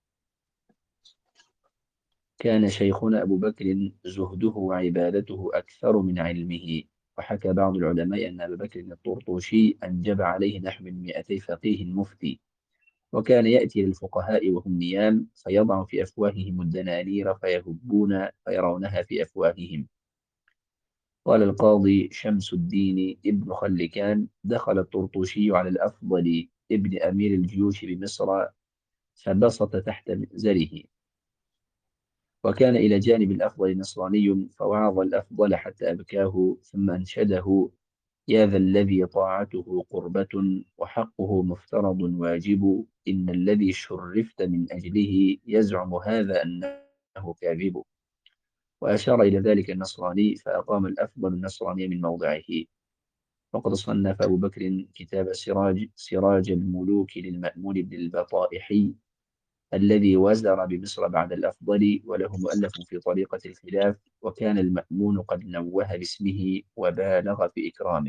كان شيخنا أبو بكر زهده وعبادته أكثر من علمه. وحكى بعض العلماء أن أبا بكر الطرطوشي أنجب عليه نحو من مئتي فقيه مفتي، وكان يأتي للفقهاء وهم نيام فيضع في أفواههم الدنانير فيهبون فيرونها في أفواههم. قال القاضي شمس الدين ابن خلكان: دخل الطرطوشي على الأفضل ابن أمير الجيوش بمصر فبسط تحت مئزره، وكان إلى جانب الأفضل نصراني فوعظ الأفضل حتى أبكاه، ثم أنشده: يا ذا الذي طاعته قربة وحقه مفترض واجب، إن الذي شرفت من أجله يزعم هذا أنه كاذب. وأشار إلى ذلك النصراني فأقام الأفضل النصراني من موضعه. وقد صنف أبو بكر كتاب سراج, سراج الملوك للمأمون بن البطائحي الذي وزر بمصر بعد الأفضل، وله مؤلف في طريقة الخلاف، وكان المأمون قد نوه باسمه وبالغ في إكرامه.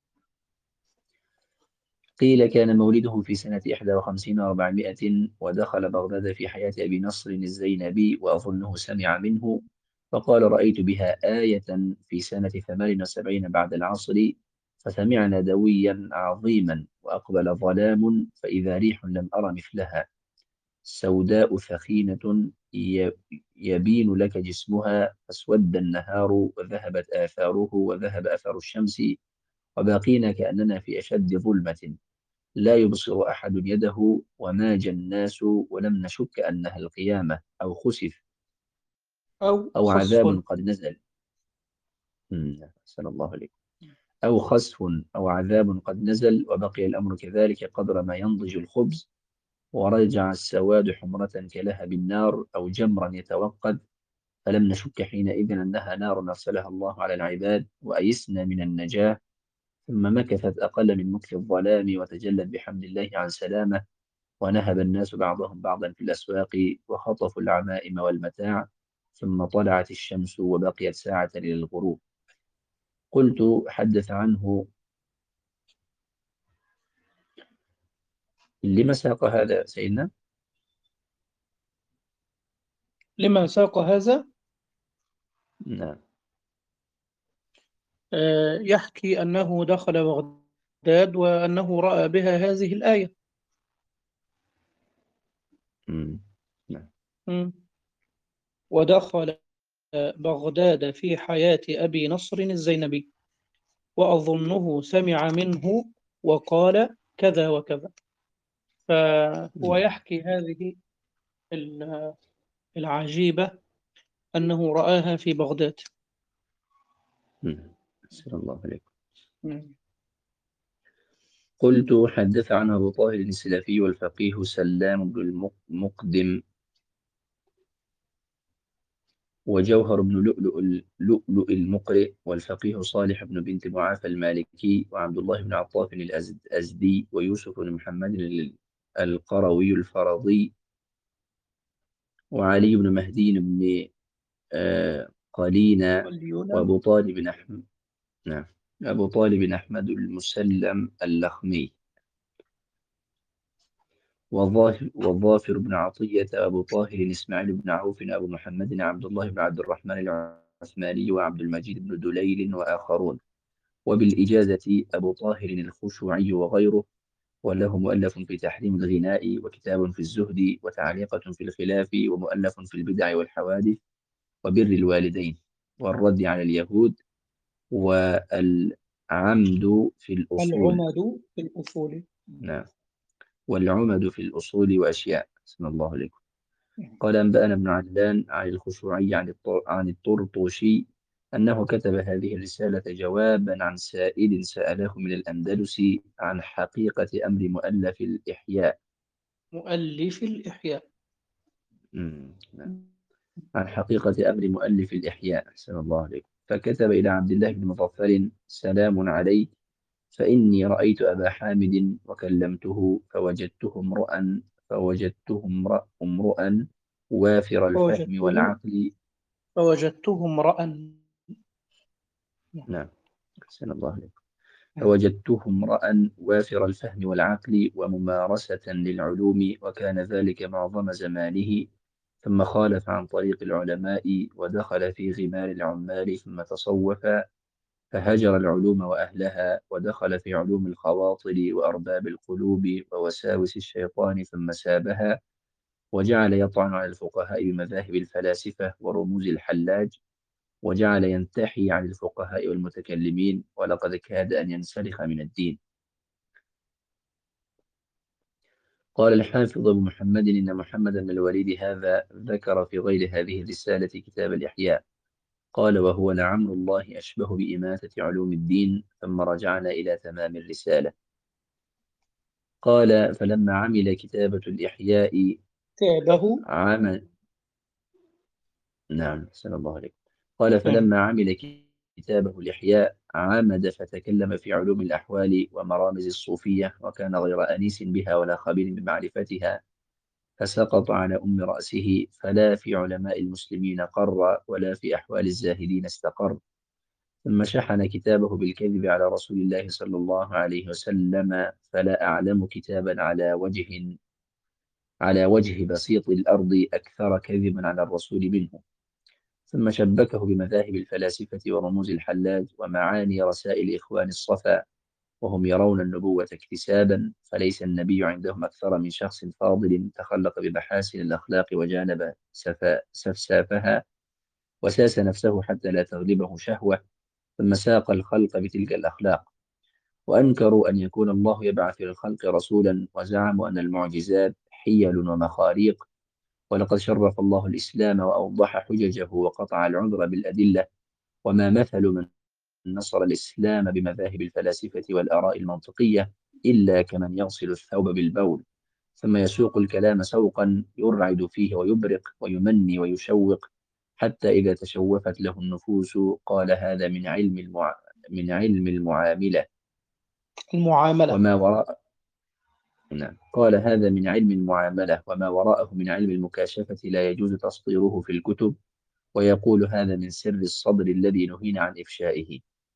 قيل كان مولده في سنة إحدى وخمسين وأربعمائة، ودخل بغداد في حياة أبي نصر الزينبي، وأظنه سمع منه، فقال: رأيت بها آية في سنة ثمان وسبعين بعد العصر، فسمعنا دويا عظيما، وأقبل ظلام، فإذا ريح لم أر مثلها، سوداء ثخينة يبين لك جسمها، فاسود النهار وذهبت آثاره وذهب أثر الشمس، وباقينا كأننا في أشد ظلمة، لا يبصر أحد يده، وماج الناس ولم نشك أنها القيامة أو خسف أو أو خسف. عذاب قد نزل. أحسن الله عليكم. أو خسف أو عذاب قد نزل، وبقي الأمر كذلك قدر ما ينضج الخبز، ورجع السواد حمرة كلهب النار أو جمرا يتوقد، فلم نشك حينئذ أنها نار أرسلها الله على العباد، وأيسنا من النجاة. ثم مكثت أقل من مكث الظلام، وتجلت بحمد الله عن سلامة، ونهب الناس بعضهم بعضا في الأسواق، وخطفوا العمائم والمتاع، ثم طلعت الشمس وبقيت ساعة إلى الغروب. قلت: حدث عنه لما ساق هذا سيدنا؟ لما ساق هذا؟ نعم. آه، يحكي أنه دخل بغداد وأنه رأى بها هذه الآية. مم. نعم. مم. ودخل بغداد في حياة أبي نصر الزينبي وأظنه سمع منه وقال كذا وكذا. فهو نعم. يحكي هذه ال- العجيبة أنه رآها في بغداد. مم. أحسن الله عليكم. مم. قلت حدث عنه أبو طاهر السلفي والفقيه سلام بن المقدم وجوهر بن لؤلؤ اللؤلؤ المقرئ والفقيه صالح بن بنت معافى المالكي وعبد الله بن عطاف الأزدي ويوسف بن محمد القروي الفرضي وعلي بن مهدي بن آه، قلينا واليونان. وأبو طالب بن أحمد. نعم. أبو طالب بن أحمد المسلم اللخمي وظاهر وظافر بن عطية أبو طاهر إسماعيل بن عوف أبو محمد عبد الله بن عبد الرحمن العثماني وعبد المجيد بن دليل وآخرون. وبالإجازة أبو طاهر الخشوعي وغيره. وله مؤلف في تحريم الغناء وكتاب في الزهد وتعليقة في الخلاف ومؤلف في البدع والحوادث وبر الوالدين والرد على اليهود والعمد في الأصول. العمد في الأصول. نعم. والعمد في الأصول وأشياء. بسم الله عليكم. قال أنبأنا ابن عدلان عن الخشوعي عن الطر- عن الطرطوشي أنه كتب هذه الرسالة جوابا عن سائل سأله من الأندلس عن حقيقة أمر مؤلف الإحياء. مؤلف الإحياء. مم. نعم. عن حقيقة أمر مؤلف الإحياء. أحسن الله عليكم. فكتب إلى عبد الله بن مظفر سلام عليك فإني رأيت أبا حامد وكلمته فوجدته امرؤا فوجدته امرأ امرؤا وافر الفهم فوجدته والعقل. فوجدته امرأ. نعم. أحسن الله عليكم. فوجدته امرأ وافر الفهم والعقل وممارسة للعلوم وكان ذلك معظم زمانه. ثم خالف عن طريق العلماء ودخل في غمار العمال ثم تصوف فهجر العلوم وأهلها ودخل في علوم الخواطر وأرباب القلوب ووساوس الشيطان ثم سابها وجعل يطعن على الفقهاء بمذاهب الفلاسفة ورموز الحلاج وجعل ينتحي عن الفقهاء والمتكلمين ولقد كاد أن ينسلخ من الدين. قال الحافظ أبو محمد إن محمد بن الوليد هذا ذكر في غير هذه الرسالة كتاب الإحياء. قال وهو لعمر الله أشبه بإماتة علوم الدين ثم رجعنا إلى تمام الرسالة. قال فلما عمل كتابة الإحياء تابه. عمل. نعم. أحسن الله عليكم. قال نعم. فلما عمل كتابه الإحياء عمد فتكلم في علوم الأحوال ومرامز الصوفية وكان غير أنيس بها ولا خبير بمعرفتها فسقط على أم رأسه فلا في علماء المسلمين قر ولا في أحوال الزاهدين استقر. ثم شحن كتابه بالكذب على رسول الله صلى الله عليه وسلم فلا أعلم كتابا على وجه على وجه بسيط الأرض أكثر كذبا على الرسول منه. ثم شبكه بمذاهب الفلاسفة ورموز الحلاج ومعاني رسائل إخوان الصفا وهم يرون النبوة اكتسابا فليس النبي عندهم أكثر من شخص فاضل تخلق بمحاسن الأخلاق وجانب سفا سفسافها وساس نفسه حتى لا تغلبه شهوة ثم ساق الخلق بتلك الأخلاق. وأنكروا أن يكون الله يبعث للخلق رسولا وزعموا أن المعجزات حيل ومخاريق. ولقد شرف الله الإسلام وأوضح حججه وقطع العذر بالأدلة وما مثل من نصر الإسلام بمذاهب الفلاسفة والآراء المنطقية إلا كمن يغسل الثوب بالبول ثم يسوق الكلام سوقا يرعد فيه ويبرق ويمني ويشوق حتى إذا تشوفت له النفوس قال هذا من علم المع... من علم المعاملة المعاملة. وما وراء. نعم. قال هذا من علم المعاملة وما وراءه من علم المكاشفة لا يجوز تسطيره في الكتب ويقول هذا من سر الصدر الذي نهينا عن إفشائه.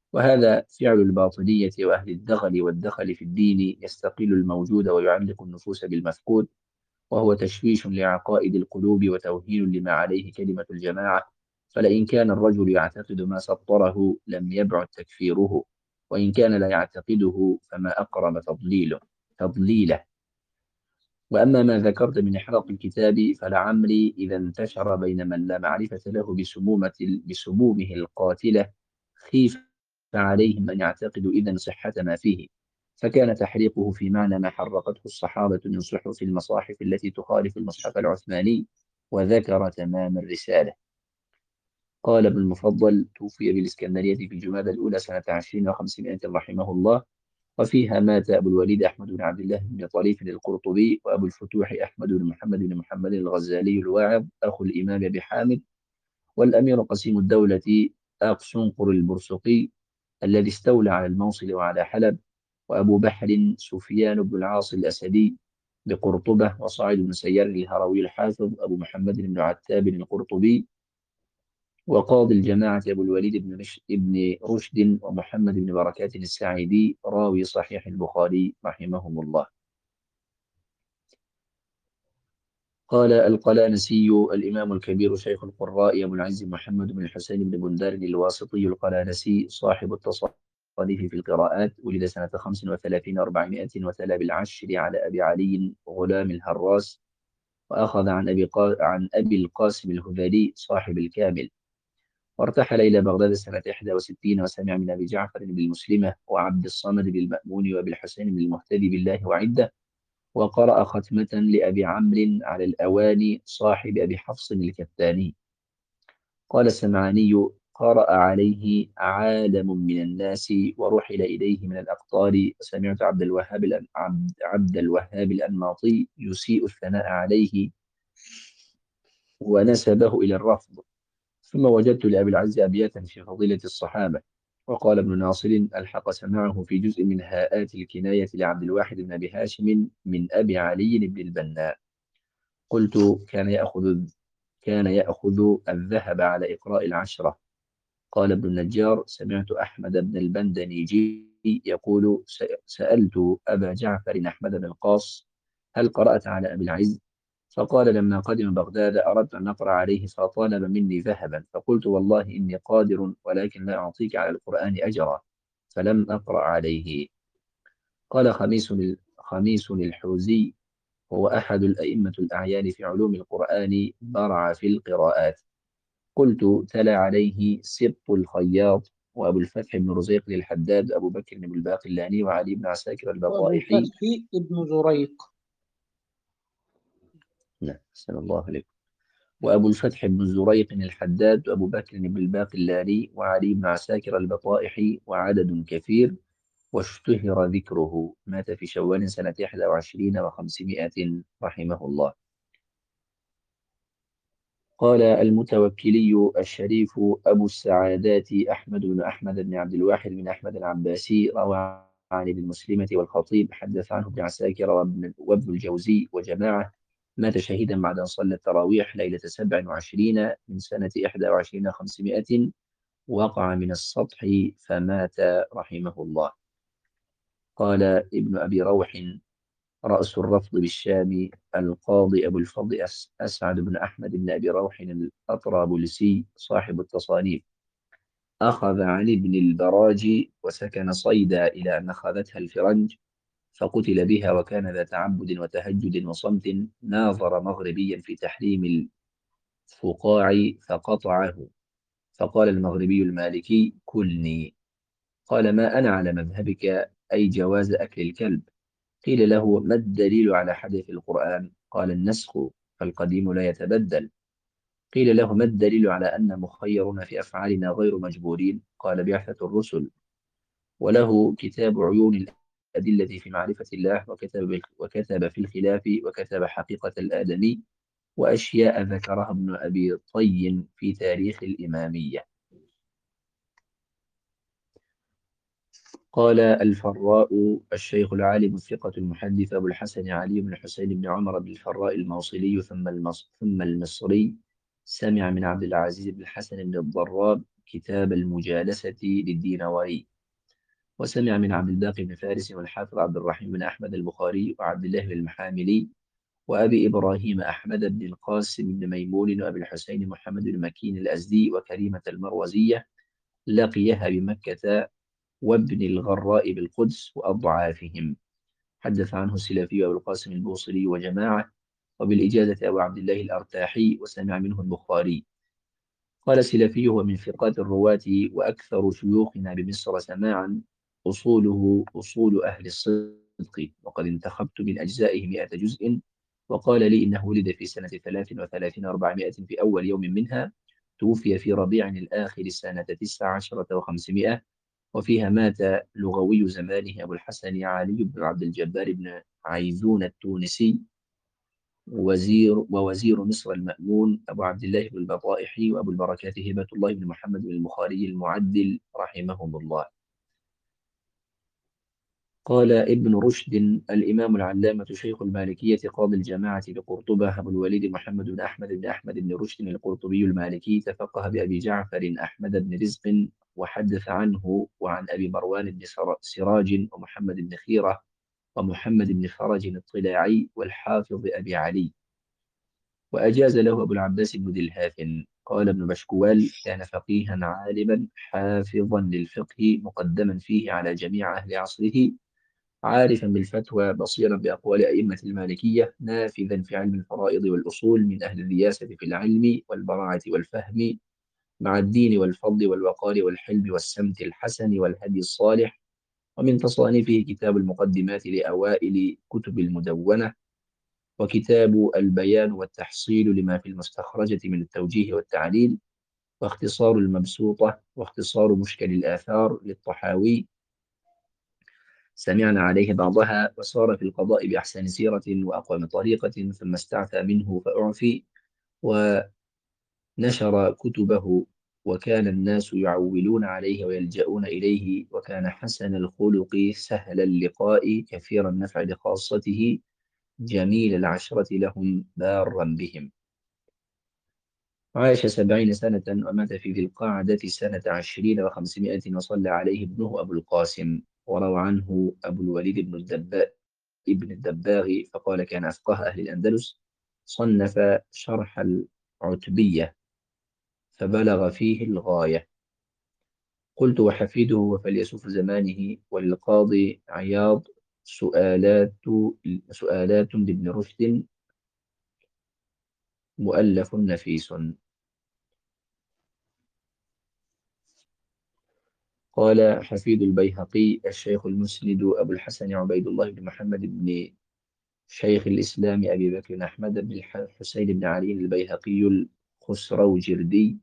وهذا فعل الباطنية وأهل الدغل والدخل في الدين، يستقل الموجود ويعلق النفوس بالمفقود، وهو تشويش لعقائد القلوب وتوهين لما عليه كلمة الجماعة. فلئن كان الرجل يعتقد ما سطره لم يبعد تكفيره، وإن كان لا يعتقده فما أقرب تضليله تضليله. وأما ما ذكرت من إحراق الكتاب فلعمري إذا انتشر بين من لا معرفة له بسمومة بسمومه القاتلة خيف عليهم أن يعتقدوا إذن صحة ما فيه، فكان تحريقه في معنى ما حرقته الصحابة من صحف المصاحف التي تخالف المصحف العثماني، وذكر تمام الرسالة. قال ابن المفضل: توفي بالإسكندرية في جمادى الأولى سنة عشرين وخمسمائة رحمه الله، وفيها مات أبو الوليد أحمد بن عبد الله بن طريف القرطبي، وأبو الفتوح أحمد بن محمد بن محمد الغزالي الواعظ أخو الإمام أبي حامد، والأمير قسيم الدولة أقسنقر البرسقي الذي استولى على الموصل وعلى حلب، وأبو بحر سفيان بن العاص الأسدي بقرطبة، وصاعد بن سيار الهروي الحافظ أبو محمد بن عتاب القرطبي، وقاضي الجماعة أبو الوليد بن رشد, بن رشد ومحمد بن بركات الساعدي راوي صحيح البخاري رحمهم الله. قال القلانسي الإمام الكبير شيخ القراء أبو العز محمد بن الحسين بن بندار الواسطي القلانسي صاحب التصانيف في القراءات، ولد سنة خمس وثلاثين وأربعمائة وتلا بالعشر على أبي علي غلام الهراس، وأخذ عن أبي, قا... عن أبي القاسم الهذلي صاحب الكامل، وارتحل إلى بغداد سنة إحدى وستين، وسمع من أبي جعفر بالمسلمة وعبد الصمد بالمأمون وأبي الحسين بالمهتدي بالله وعدة، وقرأ ختمة لأبي عمرو على الأواني صاحب أبي حفص الكتاني. قال السمعاني: قرأ عليه عالم من الناس ورحل إليه من الأقطار، وسمعت عبد الوهاب الأن... عبد... عبد الوهاب الأنماطي يسيء الثناء عليه ونسبه إلى الرفض. ثم وجدت لأبي العز أبياتا في فضيلة الصحابة. وقال ابن ناصر: ألحق سماعه في جزء من هاءات الكناية لعبد الواحد بن أبي هاشم من أبي علي بن البناء. قلت: كان يأخذ كان يأخذ الذهب على إقراء العشرة. قال ابن النجار: سمعت أحمد بن البندنيجي يقول: سألت أبا جعفر أحمد بن القاص: هل قرأت على أبي العز؟ فقال: لما قدم بغداد أردت أن أقرأ عليه فطلب مني ذهبا، فقلت: والله إني قادر، ولكن لا أعطيك على القرآن أجرا، فلم أقرأ عليه. قال خميس خميس الحوزي: هو أحد الأئمة الأعيان في علوم القرآن، برع في القراءات. قلت: تلا عليه سبط الخياط، وأبو الفتح بن رزيق للحداد، أبو بكر بن الباقلاني، وعلي بن عساكر وأبو البطائحي. الفتح ابن زريق. نعم، أحسن الله عليكم. وأبو الفتح بن زريق الحداد، وأبو بكر بن الباقلاني، وعلي بن عساكر البطائحي، وعدد كثير، واشتهر ذكره. مات في شوال سنة إحدى وعشرين وخمسمائة رحمه الله. قال المتوكلي الشريف أبو السعادات أحمد بن أحمد بن عبد الواحد بن أحمد العباسي، روى عن ابن مسلمة والخطيب، حدث عنه ابن عساكر وابن, وابن الجوزي وجماعة. مات شهيدا بعد أن صلى التراويح ليلة سبع وعشرين من سنة إحدى وعشرين خمسمائة، وقع من السطح فمات رحمه الله. قال ابن أبي روح رأس الرفض بالشام القاضي أبو الفضل أسعد بن أحمد بن أبي روح الأطرابلسي صاحب التصانيف، أخذ عن ابن البراج وسكن صيدا إلى أن أخذتها الفرنج، فقتل بها، وكان ذا تعبد وتهجد وصمت، ناظر مغربيا في تحريم الفقاع فقطعه، فقال المغربي المالكي: كلني. قال: ما أنا على مذهبك، أي جواز أكل الكلب. قيل له: ما الدليل على حدث القرآن؟ قال: النسخ، فالقديم لا يتبدل. قيل له: ما الدليل على أن مخيرون في أفعالنا غير مجبورين؟ قال: بعثة الرسل. وله كتاب عيون الأدلة في معرفة الله، وكتب, وكتب في الخلاف، وكتب حقيقة الآدمي، وأشياء ذكرها ابن أبي طي في تاريخ الإمامية. قال الفراء الشيخ العالم الثقة المحدث أبو الحسن علي بن حسين بن عمر بن الفراء الموصلي ثم المص... ثم المصري، سمع من عبد العزيز بن الحسن بن الضراب كتاب المجالسة للدينوري. وسمع من عبد الباقي بن فارس والحافظ عبد الرحيم بن أحمد البخاري وعبد الله بن المحاملي وأبي إبراهيم أحمد بن القاسم بن ميمون وأبي الحسين محمد بن مكين الأزدي وكريمة المروزية لقيها بمكة وابن الغراء بالقدس وأضعافهم. حدث عنه السلفي أبو القاسم البوصري وجماعة، وبالإجازة أبو عبد الله الأرتاحي، وسمع منه البخاري. قال السلفي: هو من ثقات الرواة وأكثر شيوخنا بمصر سماعا، أصوله أصول أهل الصدق، وقد انتخبت من أجزائه مئة جزء. وقال لي إنه ولد في سنة ثلاث وثلاثين وأربعمائة في أول يوم منها، توفي في ربيع الآخر سنة تسع عشرة وخمسمائة، وفيها مات لغوي زمانه أبو الحسن علي بن عبد الجبار بن عيزون التونسي، وزير ووزير مصر المأمون أبو عبد الله بن البطائحي، وأبو البركات هبة الله بن محمد بن البخاري المعدل رحمهم الله. قال ابن رشد: الإمام العلامة شيخ المالكية قاضي الجماعة بقرطبة أبو الوليد محمد بن أحمد بن أحمد بن رشد القرطبي المالكي، تفقه بأبي جعفر أحمد بن رزق، وحدث عنه وعن أبي مروان بن سراج ومحمد بن خيرة ومحمد بن فرج الطلاعي والحافظ أبي علي. وأجاز له أبو العباس بن ذي الهاثن. قال ابن بشكوال: كان فقيها عالما حافظا للفقه مقدما فيه على جميع أهل عصره، عارفا بالفتوى بصيرا بأقوال أئمة المالكية، نافذا في علم الفرائض والأصول، من أهل الرياسة في العلم والبراعة والفهم، مع الدين والفضل والوقار والحلم والسمت الحسن والهدي الصالح. ومن تصانيفه كتاب المقدمات لأوائل كتب المدونة، وكتاب البيان والتحصيل لما في المستخرجة من التوجيه والتعليل، واختصار المبسوطة، واختصار مشكل الآثار للطحاوي، سمعنا عليه بعضها. وصار في القضاء بأحسن سيرة وأقوم طريقة، ثم استعفى منه فأعفي ونشر كتبه، وكان الناس يعولون عليه ويلجؤون إليه، وكان حسن الخلق سهل اللقاء كثير النفع لخاصته جميل العشرة لهم بارا بهم. عاش سبعين سنة ومات في ذي القعدة سنة عشرين وخمسمائة، وصلى عليه ابنه أبو القاسم. وروى عنه أبو الوليد بن الدباء ابن الدباغ فقال: كان أفقه أهل الأندلس، صنف شرح العتبية فبلغ فيه الغاية. قلت: وحفيده وفيلسوف زمانه. وللقاضي عياض سؤالات سؤالات لابن رشد مؤلف نفيس. قال حفيد البيهقي: الشيخ المسند أبو الحسن عبيد الله بن محمد بن شيخ الإسلام أبي بكر أحمد بن الحسين بن علي البيهقي الخسروجردي،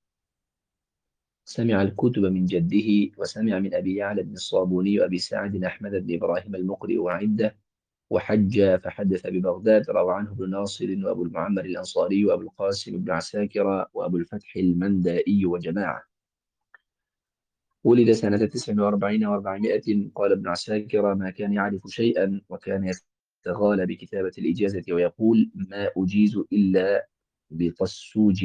سمع الكتب من جده، وسمع من أبي يعلى بن الصابوني وأبي سعد أحمد بن إبراهيم المقري وعدة، وحج فحدث ببغداد. روى عنه ابن ناصر وأبو المعمر الأنصاري وأبو القاسم بن عساكر وأبو الفتح المندائي وجماعة. ولد سنة تسع وأربعين وأربعمائة. قال ابن عساكر: ما كان يعرف شيئا، وكان يتغالى بكتابة الإجازة ويقول: ما أجيز إلا بطسوج.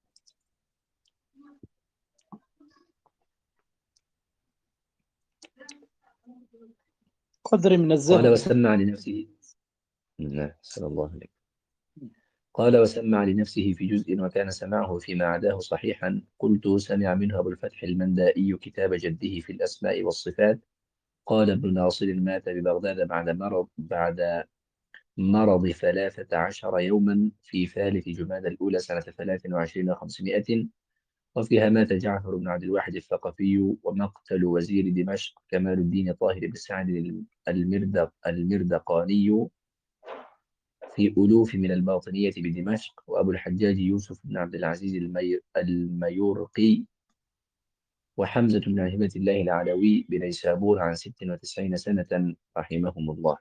قدر من قال الزهد. وسمع لنفسه نعم، صلى الله عليه. قال وسمع لنفسه في جزء، وكان سمعه فيما عداه صحيحا. قلت: سمع منه أبو الفتح المندائي كتاب جده في الأسماء والصفات. قال ابن ناصر: مات ببغداد بعد مرض بعد مرض ثلاثة عشر يوما في ثالث جماد الأولى سنة ثلاث وعشرين وخمسمائة. وفيها مات جعفر بن عبد الواحد الثقفي. ومقتل وزير دمشق كمال الدين طاهر بن سعد المردق المردقاني في ألوف من الباطنية بدمشق. وأبو الحجاج يوسف بن عبد العزيز المي... الميورقي. وحمزة بن هبة الله العلوي بنيسابور عن ست وتسعين سنة رحمهم الله.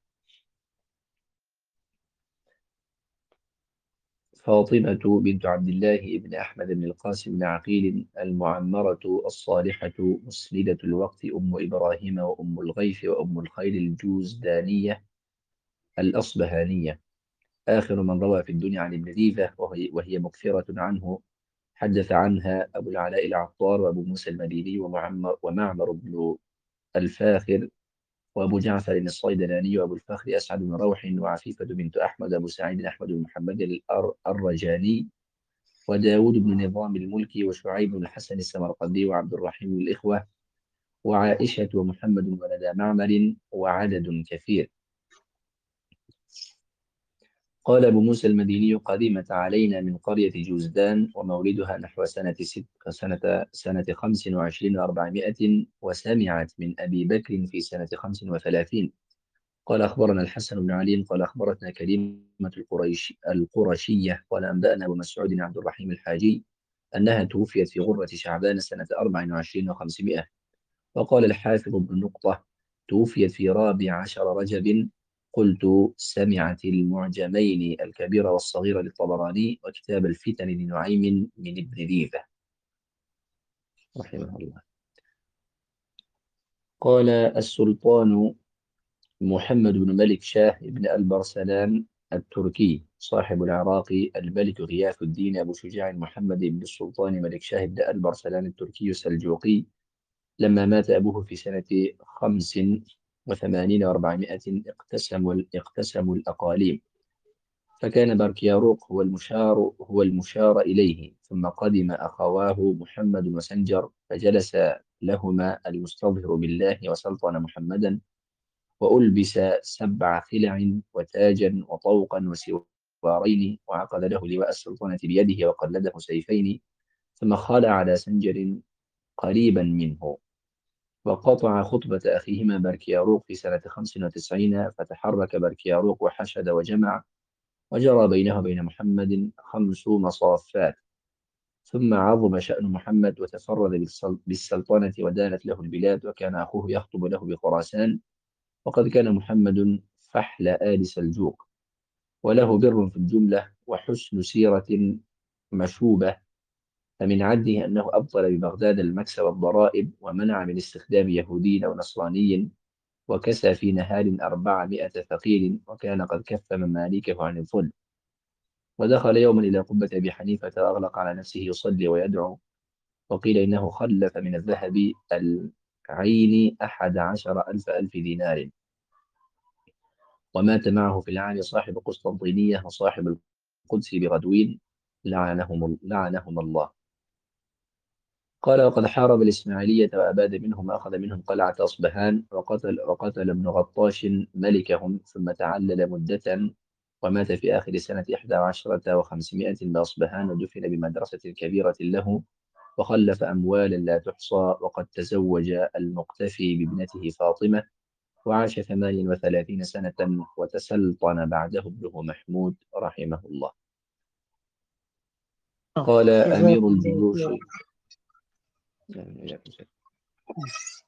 فاطمة بنت عبد الله بن أحمد بن القاسم بن عقيل المعمرة الصالحة مسندة الوقت، أم إبراهيم وأم الغيث وأم الخير الجوزدانية الأصبهانية، آخر من روى في الدنيا عن ابن ذيذة، وهي, وهي مكثرة عنه، حدث عنها أبو العلاء العطار وأبو موسى المديني ومعمر ومعمر بن الفاخر وأبو جعفر الصيدلاني وأبو الفخر أسعد بن روح وعفيفة بنت أحمد أبو سعيد أحمد بن محمد الأر- الرجاني وداود بن نظام الملكي وشعيب بن الحسن السمرقندي وعبد الرحيم الإخوة وعائشة ومحمد ولد معمر وعدد كثير. قال أبو موسى المديني قدمت علينا من قرية جوزدان ومولدها نحو سنة ست سنة سنة خمس وعشرين وأربعمائة وسمعت من أبي بكر في سنة خمس وثلاثين. قال أخبرنا الحسن بن علي قال أخبرتنا كريمة القريش القرشية قال أنبأنا أبو مسعود عبد الرحيم الحاجي أنها توفيت في غرة شعبان سنة أربع وعشرين وخمسمائة. وقال الحافظ بن نقطة توفيت في رابع عشر رجب. قلت سمعت المعجمين الكبير والصغير للطبراني وكتاب الفتن لنعيم من ابن ريبة رحمه الله. قال السلطان محمد بن ملك شاه بن البرسلان التركي صاحب العراق الملك غياث الدين أبو شجاع محمد بن السلطان ملك شاه بن البرسلان التركي السلجوقي لما مات أبوه في سنة خمس وثمانين وأربعمائة اقتسموا اقتسموا الأقاليم، فكان باركياروق هو المشار هو المشار إليه، ثم قدم أخواه محمد وسنجر فجلس لهما المستظهر بالله وسلطن محمدا، وألبس سبع خلع وتاجا وطوقا وسوارين، وعقد له لواء السلطنة بيده وقلده سيفين، ثم خلع على سنجر قريبا منه، وقطع خطبة أخيهما باركياروق في سنة خمس وتسعين، فتحرك باركياروق وحشد وجمع، وجرى بينه وبين محمد خمس مصافات، ثم عظم شأن محمد وتفرد بالسلطنة ودانت له البلاد، وكان أخوه يخطب له بخراسان، وقد كان محمد فحل آل سلجوق، وله بر في الجملة وحسن سيرة مشوبة، فمن عده أنه أبطل ببغداد المكس والضرائب، ومنع من استخدام يهودي أو نصراني، وكسى في نهار أربعمائة ثقيل، وكان قد كف مماليكه عن الظلم. ودخل يوما إلى قبة أبي حنيفة وأغلق على نفسه يصلي ويدعو، وقيل إنه خلف من الذهب العين أحد عشر ألف ألف دينار. ومات معه في العام صاحب قسطنطينية وصاحب القدس بغدوين لعنهم, لعنهم الله. قال وقد حارب الإسماعيلية وأباد منهم وأخذ منهم قلعة أصبهان، وقتل, وقتل ابن غطاش ملكهم، ثم تعلل مدة، ومات في آخر سنة إحدى عشرة وخمسمائة بأصبهان، ودفن بمدرسة كبيرة له، وخلف أموالا لا تحصى، وقد تزوج المقتفي بابنته فاطمة، وعاش ثمانيا وثلاثين سنة، وتسلطن بعده ابنه محمود رحمه الله. نعم. قال أمير جزاكم الله الجيوش خيرا. يعني